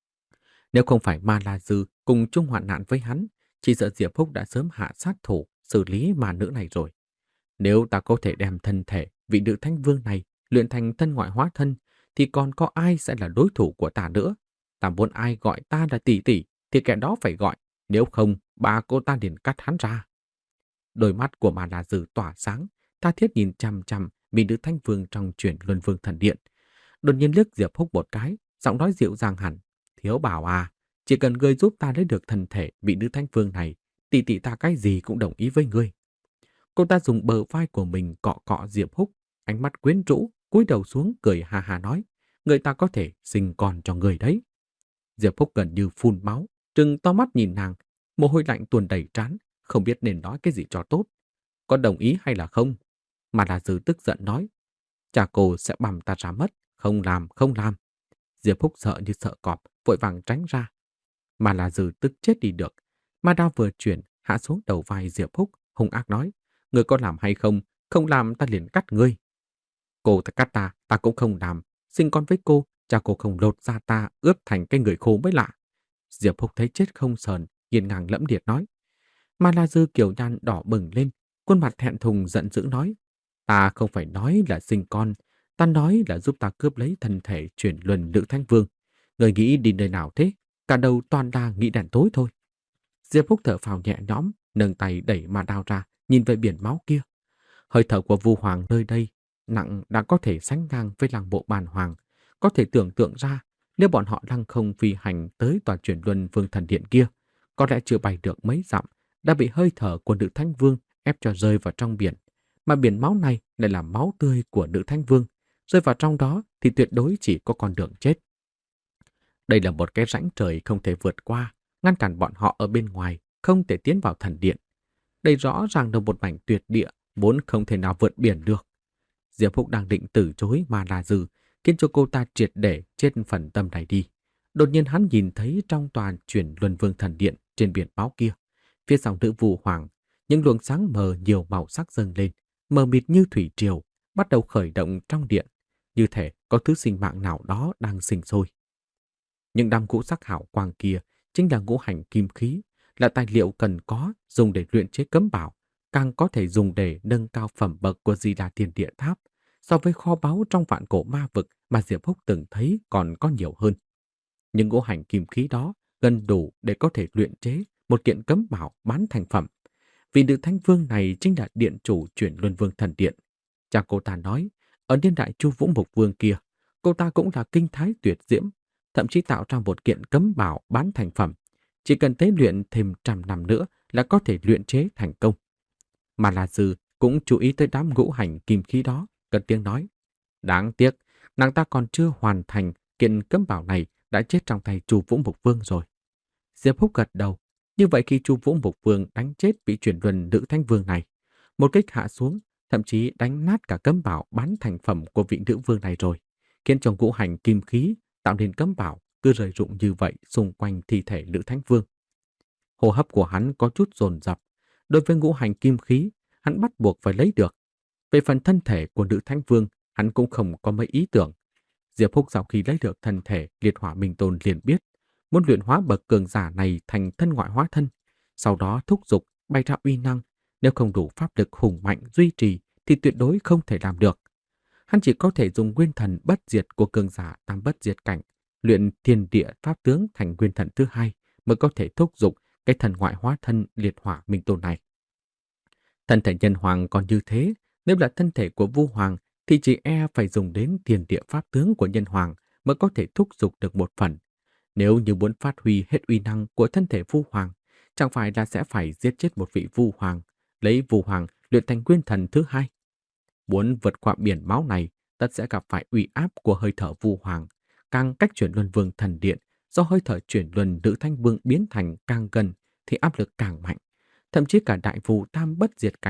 Nếu không phải Ma La Dư cùng chung hoạn nạn với hắn, chỉ sợ Diệp Phúc đã sớm hạ sát thủ, xử lý ma nữ này rồi. Nếu ta có thể đem thân thể vị nữ thánh vương này luyện thành thân ngoại hóa thân, thì còn có ai sẽ là đối thủ của ta nữa? Ta muốn ai gọi ta là tỷ tỷ, thì kẻ đó phải gọi, nếu không, bà cô ta liền cắt hắn ra. Đôi mắt của Ma La Dư tỏa sáng, tha thiết nhìn chằm chằm vị nữ thánh vương trong truyền luân vương thần điện. Đột nhiên liếc Diệp Phúc một cái, giọng nói dịu dàng hẳn. Thiếu bảo à, chỉ cần ngươi giúp ta lấy được thân thể vị nữ thánh vương này, tỷ tỷ ta cái gì cũng đồng ý với ngươi. Cô ta dùng bờ vai của mình cọ cọ Diệp Húc, ánh mắt quyến rũ, cúi đầu xuống cười hà hà nói, người ta có thể sinh con cho người đấy. Diệp Húc gần như phun máu, trừng to mắt nhìn nàng, mồ hôi lạnh tuôn đầy trán, không biết nên nói cái gì cho tốt. Có đồng ý hay là không? Mà là Dư tức giận nói, cha cô sẽ bầm ta ra mất, không làm, không làm. Diệp Húc sợ như sợ cọp, vội vàng tránh ra. Mà là Dư tức chết đi được. Ma đao vừa chuyển, hạ xuống đầu vai Diệp Húc, hung ác nói, người có làm hay không, không làm ta liền cắt ngươi. Cô ta cắt ta, ta cũng không làm. Sinh con với cô, cha cô không lột ra ta, ướp thành cái người khô mới lạ. Diệp Húc thấy chết không sờn, nghiền ngang lẫm liệt nói. Mà La Dư kiều nhan đỏ bừng lên, khuôn mặt thẹn thùng giận dữ nói. Ta không phải nói là sinh con, ta nói là giúp ta cướp lấy thân thể chuyển luân nữ thánh vương. Người nghĩ đi nơi nào thế? Cả đầu toàn là nghĩ đèn tối thôi. Diệp Húc thở phào nhẹ nhõm, nâng tay đẩy ma đao ra, nhìn về biển máu kia. Hơi thở của Vu Hoàng nơi đây nặng đã có thể sánh ngang với lăng bộ bàn hoàng. Có thể tưởng tượng ra, nếu bọn họ lăng không phi hành tới tòa chuyển luân vương thần điện kia, có lẽ chưa bay được mấy dặm, đã bị hơi thở của nữ thánh vương ép cho rơi vào trong biển. Mà biển máu này lại là máu tươi của nữ thánh vương, rơi vào trong đó thì tuyệt đối chỉ có con đường chết. Đây là một cái rãnh trời không thể vượt qua, ngăn cản bọn họ ở bên ngoài, không thể tiến vào thần điện. Đây rõ ràng là một mảnh tuyệt địa, vốn không thể nào vượt biển được. Diệp Húc đang định từ chối mà là Dư, khiến cho cô ta triệt để chết phần tâm này đi. Đột nhiên hắn nhìn thấy trong tòa chuyển luân vương thần điện trên biển máu kia, phía sau nữ Vu Hoàng, những luồng sáng mờ nhiều màu sắc dâng lên, mờ mịt như thủy triều, bắt đầu khởi động trong điện, như thể có thứ sinh mạng nào đó đang sinh sôi. Những đám ngũ sắc hảo quang kia chính là ngũ hành kim khí, là tài liệu cần có dùng để luyện chế cấm bảo, càng có thể dùng để nâng cao phẩm bậc của Di Đà Tiền Địa Tháp, so với kho báu trong vạn cổ ma vực mà Diệp Húc từng thấy còn có nhiều hơn. Những ngũ hành kim khí đó gần đủ để có thể luyện chế một kiện cấm bảo bán thành phẩm. Vì nữ thánh vương này chính là điện chủ chuyển luân vương thần điện. Cha cô ta nói, ở niên đại Chu Vũ Mục Vương kia, cô ta cũng là kinh thái tuyệt diễm, thậm chí tạo ra một kiện cấm bảo bán thành phẩm. Chỉ cần tế luyện thêm trăm năm nữa là có thể luyện chế thành công. Mà La Dư cũng chú ý tới đám ngũ hành kim khí đó, cất tiếng nói. Đáng tiếc, nàng ta còn chưa hoàn thành kiện cấm bảo này đã chết trong tay Chu Vũ Mục Vương rồi. Diệp Húc gật đầu. Như vậy khi Chu Vũ Mục Vương đánh chết vị chuyển luân nữ thánh vương này, một kích hạ xuống, thậm chí đánh nát cả cấm bảo bán thành phẩm của vị nữ vương này rồi, khiến cho ngũ hành kim khí tạo nên cấm bảo cứ rơi rụng như vậy xung quanh thi thể nữ thánh vương. Hô hấp của hắn có chút dồn dập. Đối với ngũ hành kim khí, hắn bắt buộc phải lấy được. Về phần thân thể của nữ thánh vương, hắn cũng không có mấy ý tưởng. Diệp Húc sau khi lấy được thân thể liệt hỏa minh tôn liền biết, muốn luyện hóa bậc cường giả này thành thân ngoại hóa thân, sau đó thúc giục bay ra uy năng, nếu không đủ pháp lực hùng mạnh duy trì thì tuyệt đối không thể làm được. Hắn chỉ có thể dùng nguyên thần bất diệt của cường giả tam bất diệt cảnh, luyện thiên địa pháp tướng thành nguyên thần thứ hai mới có thể thúc giục cái thần ngoại hóa thân liệt hỏa minh tôn này. Thân thể nhân hoàng còn như thế, nếu là thân thể của Vu Hoàng thì chỉ e phải dùng đến thiên địa pháp tướng của nhân hoàng mới có thể thúc giục được một phần. Nếu như muốn phát huy hết uy năng của thân thể Vu Hoàng, chẳng phải là sẽ phải giết chết một vị Vu Hoàng, lấy Vu Hoàng luyện thành nguyên thần thứ hai. Muốn vượt qua biển máu này, tất sẽ gặp phải uy áp của hơi thở Vu Hoàng. Càng cách chuyển luân vương thần điện, do hơi thở chuyển luân nữ thanh vương biến thành càng gần thì áp lực càng mạnh. Thậm chí cả đại vu tam bất diệt cảnh,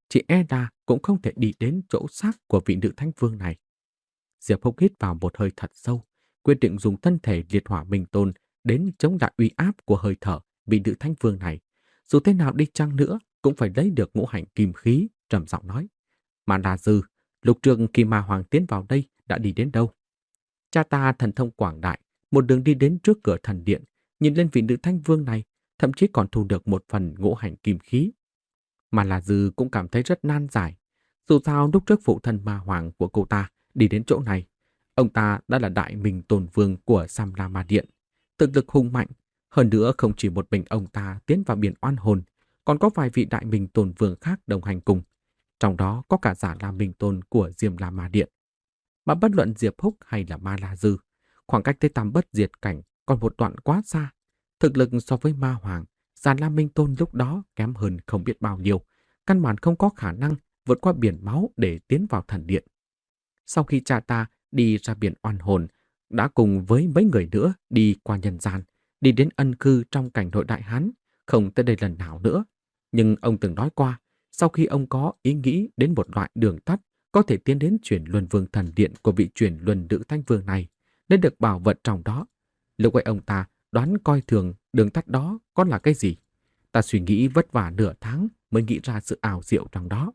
chị e là cũng không thể đi đến chỗ xác của vị nữ thánh vương này. Diệp Húc hít vào một hơi thật sâu, quyết định dùng thân thể liệt hỏa minh tôn đến chống lại uy áp của hơi thở vị nữ thánh vương này. Dù thế nào đi chăng nữa, cũng phải lấy được ngũ hành kim khí, trầm giọng nói. Mà là dư, lục trường khi mà hoàng tiến vào đây đã đi đến đâu? Cha ta thần thông quảng đại, một đường đi đến trước cửa thần điện, nhìn lên vị nữ thánh vương này, thậm chí còn thu được một phần ngũ hành kim khí. Mà là dư cũng cảm thấy rất nan giải. Dù sao lúc trước phụ thân ma hoàng của cô ta đi đến chỗ này, ông ta đã là đại minh tôn vương của Sam La Ma Điện, thực lực hùng mạnh. Hơn nữa không chỉ một mình ông ta tiến vào biển oan hồn, còn có vài vị đại minh tôn vương khác đồng hành cùng. Trong đó có cả giả La Minh Tôn của Diêm La Ma Điện. Mà bất luận Diệp Húc hay là Ma La Dư, khoảng cách tới tam bất diệt cảnh còn một đoạn quá xa. Thực lực so với Ma Hoàng, giả La Minh Tôn lúc đó kém hơn không biết bao nhiêu, căn bản không có khả năng vượt qua biển máu để tiến vào thần điện. Sau khi cha ta đi ra biển oan hồn, đã cùng với mấy người nữa đi qua nhân gian, đi đến ân cư trong cảnh nội đại hán, không tới đây lần nào nữa. Nhưng ông từng nói qua, sau khi ông có ý nghĩ đến một loại đường tắt có thể tiến đến chuyển luân vương thần điện của vị chuyển luân nữ thánh vương này, nên được bảo vật trong đó. Lúc ấy ông ta đoán coi thường đường tắt đó có là cái gì. Ta suy nghĩ vất vả nửa tháng mới nghĩ ra sự ảo diệu trong đó.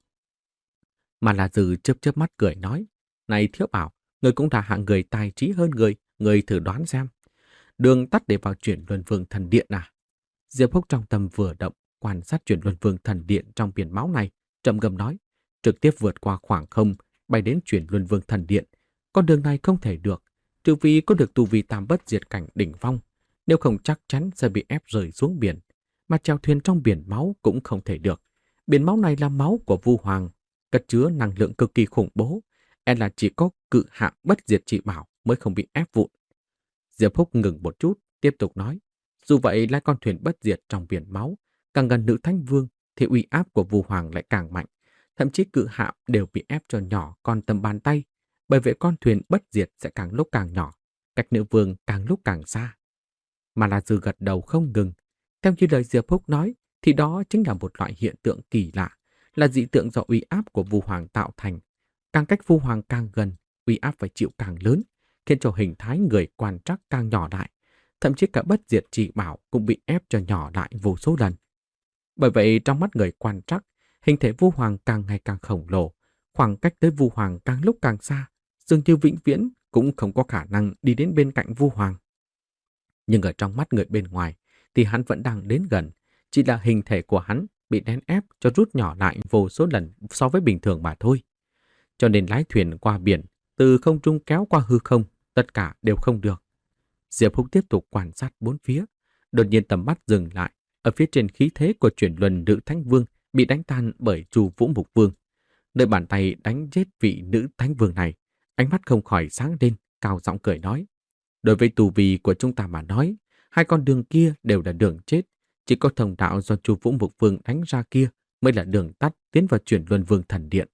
Mà là Dư chớp chớp mắt cười nói, này Thiếu Bảo, người cũng là hạng người tài trí hơn người, người thử đoán xem. Đường tắt để vào chuyển luân vương thần điện à? Diệp Húc trong tâm vừa động, quan sát chuyển luân vương thần điện trong biển máu này, trầm ngâm nói, trực tiếp vượt qua khoảng không, bay đến chuyển luân vương thần điện. Con đường này không thể được, trừ vì có được tu vi tam bất diệt cảnh đỉnh phong, nếu không chắc chắn sẽ bị ép rơi xuống biển. Mà chèo thuyền trong biển máu cũng không thể được. Biển máu này là máu của Vu Hoàng, cất chứa năng lượng cực kỳ khủng bố, e là chỉ có cự hạng bất diệt chỉ bảo mới không bị ép vụn. Diệp Húc ngừng một chút, tiếp tục nói, dù vậy lai con thuyền bất diệt trong biển máu, càng gần nữ thánh vương thì uy áp của Vu Hoàng lại càng mạnh, thậm chí cự hạm đều bị ép cho nhỏ con tầm bàn tay, bởi vậy con thuyền bất diệt sẽ càng lúc càng nhỏ, cách nữ vương càng lúc càng xa. Mà là Dư gật đầu không ngừng. Theo như lời Diệp Húc nói, thì đó chính là một loại hiện tượng kỳ lạ, là dị tượng do uy áp của Vu Hoàng tạo thành. Càng cách Vu Hoàng càng gần, uy áp phải chịu càng lớn, khiến cho hình thái người quan trắc càng nhỏ lại. Thậm chí cả bất diệt chỉ bảo cũng bị ép cho nhỏ lại vô số lần. Bởi vậy trong mắt người quan trắc, hình thể Vu Hoàng càng ngày càng khổng lồ, khoảng cách tới Vu Hoàng càng lúc càng xa, dường như vĩnh viễn cũng không có khả năng đi đến bên cạnh Vu Hoàng. Nhưng ở trong mắt người bên ngoài thì hắn vẫn đang đến gần, chỉ là hình thể của hắn bị đè ép cho rút nhỏ lại vô số lần so với bình thường mà thôi. Cho nên lái thuyền qua biển, từ không trung kéo qua hư không, tất cả đều không được. Diệp Húc tiếp tục quan sát bốn phía, đột nhiên tầm mắt dừng lại ở phía trên khí thế của chuyển luân nữ thánh vương bị đánh tan bởi Chu Vũ Mục Vương. Nơi bàn tay đánh chết vị nữ thánh vương này, ánh mắt không khỏi sáng lên, cao giọng cười nói: "Đối với tu vi của chúng ta mà nói, hai con đường kia đều là đường chết, chỉ có thông đạo do Chu Vũ Mục Vương đánh ra kia mới là đường tắt tiến vào chuyển luân vương thần điện."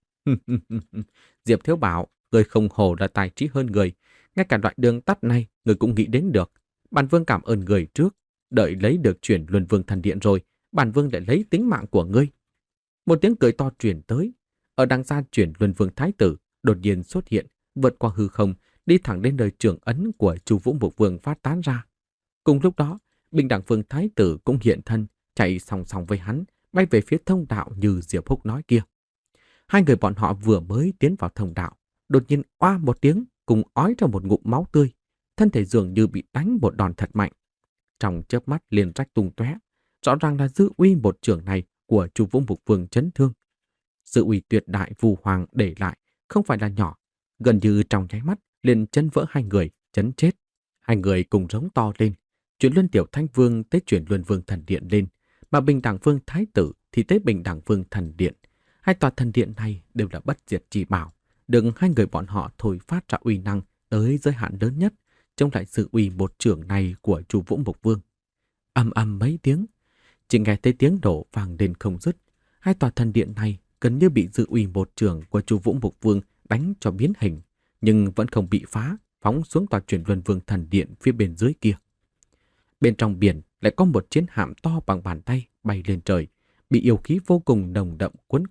Diệp Thiếu Bảo, người không hổ là tài trí hơn người, ngay cả loại đường tắt này người cũng nghĩ đến được. Bản vương cảm ơn người trước, đợi lấy được chuyển luân vương thần điện rồi, bản vương lại lấy tính mạng của ngươi. Một tiếng cười to truyền tới, ở đằng xa chuyển luân vương thái tử đột nhiên xuất hiện, vượt qua hư không, đi thẳng đến nơi trường ấn của Chu Vũ Mục Vương phát tán ra. Cùng lúc đó, Bình Đẳng Vương thái tử cũng hiện thân, chạy song song với hắn, bay về phía thông đạo như Diệp Húc nói kia. Hai người bọn họ vừa mới tiến vào thông đạo, đột nhiên oa một tiếng, cùng ói ra một ngụm máu tươi, thân thể dường như bị đánh một đòn thật mạnh. Trong chớp mắt liền rách tung tóe, rõ ràng là dư uy một trường này của Chu Vũ Mục Vương chấn thương. Dư uy tuyệt đại Vu Hoàng để lại không phải là nhỏ, gần như trong nháy mắt liền chấn vỡ hai người, chấn chết. Hai người cùng rống to lên, chuyển Luân Tiểu Thanh Vương tới chuyển Luân Vương thần điện lên, mà Bình Đẳng Vương thái tử thì tới Bình Đẳng Vương thần điện. Hai tòa thần điện này đều là bất diệt chi bảo, được hai người bọn họ thổi phát ra uy năng tới giới hạn lớn nhất, chống lại sự uy một trường này của Chu Vũ Mục Vương. Ầm ầm mấy tiếng, chỉ nghe thấy tiếng nổ vang lên không dứt. Hai tòa thần điện này gần như bị dư uy một trường của Chu Vũ Mục Vương đánh cho biến hình, nhưng vẫn không bị phá, phóng xuống tòa chuyển Luân Vương thần điện phía bên dưới kia. Bên trong biển lại có một chiến hạm to bằng bàn tay bay lên trời, bị yêu khí vô cùng nồng đậm quấn quanh,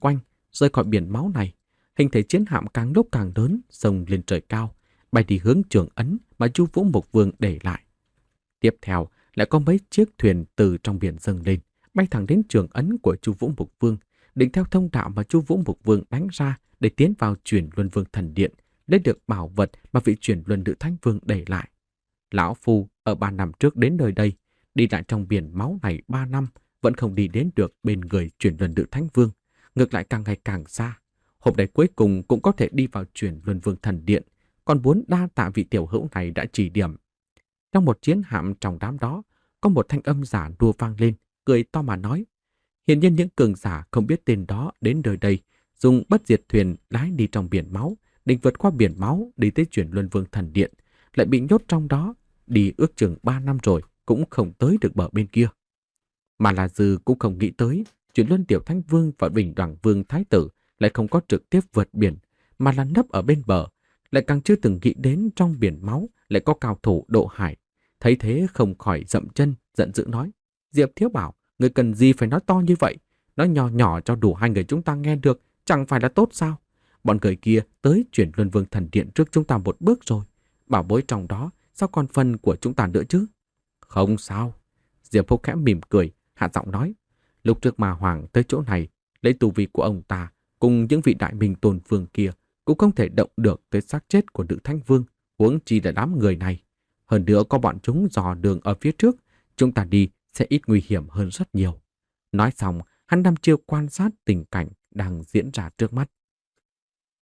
Rời khỏi biển máu này, hình thể chiến hạm càng lúc càng lớn, xông lên trời cao, bay đi hướng Trường Ấn mà Chu Vũ Mục Vương để lại. Tiếp theo lại có mấy chiếc thuyền từ trong biển dâng lên, bay thẳng đến Trường Ấn của Chu Vũ Mục Vương, định theo thông đạo mà Chu Vũ Mục Vương đánh ra để tiến vào Chuyển Luân Vương thần điện, lấy được bảo vật mà vị Chuyển Luân Nữ Thánh Vương để lại. Lão phu ở ba năm trước đến nơi đây, đi lại trong biển máu này ba năm, vẫn không đi đến được bên người Chuyển Luân Nữ Thánh Vương, ngược lại càng ngày càng xa. Hôm nay cuối cùng cũng có thể đi vào Chuyển Luân Vương thần điện, còn muốn đa tạ vị tiểu hữu này đã chỉ điểm. Trong một chiến hạm trong đám đó, có một thanh âm giả đua vang lên, cười to mà nói: Hiển nhiên những cường giả không biết tên đó đến nơi đây, dùng bất diệt thuyền lái đi trong biển máu, định vượt qua biển máu đi tới Chuyển Luân Vương thần điện, lại bị nhốt trong đó, đi ước chừng ba năm rồi cũng không tới được bờ bên kia. Mà là Dư cũng không nghĩ tới, Chuyển Luân Tiểu Thánh Vương và Bình Đoảng Vương Thái Tử lại không có trực tiếp vượt biển, mà là nấp ở bên bờ, lại càng chưa từng nghĩ đến trong biển máu lại có cao thủ độ hải. Thấy thế không khỏi dậm chân, giận dữ nói: Diệp Thiếu Bảo, người cần gì phải nói to như vậy? Nói nhỏ nhỏ cho đủ hai người chúng ta nghe được, chẳng phải là tốt sao? Bọn người kia tới Chuyển Luân Vương thần điện trước chúng ta một bước rồi. Bảo bối trong đó, sao còn phần của chúng ta nữa chứ? Không sao. Diệp Phúc khẽ mỉm cười, hạ giọng nói: Lúc trước mà Hoàng tới chỗ này, lấy tu vi của ông ta cùng những vị đại minh tôn vương kia cũng không thể động được tới xác chết của Nữ Thánh Vương, huống chi là đám người này. Hơn nữa có bọn chúng dò đường ở phía trước, chúng ta đi sẽ ít nguy hiểm hơn rất nhiều. Nói xong, hắn đăm chiêu quan sát tình cảnh đang diễn ra trước mắt.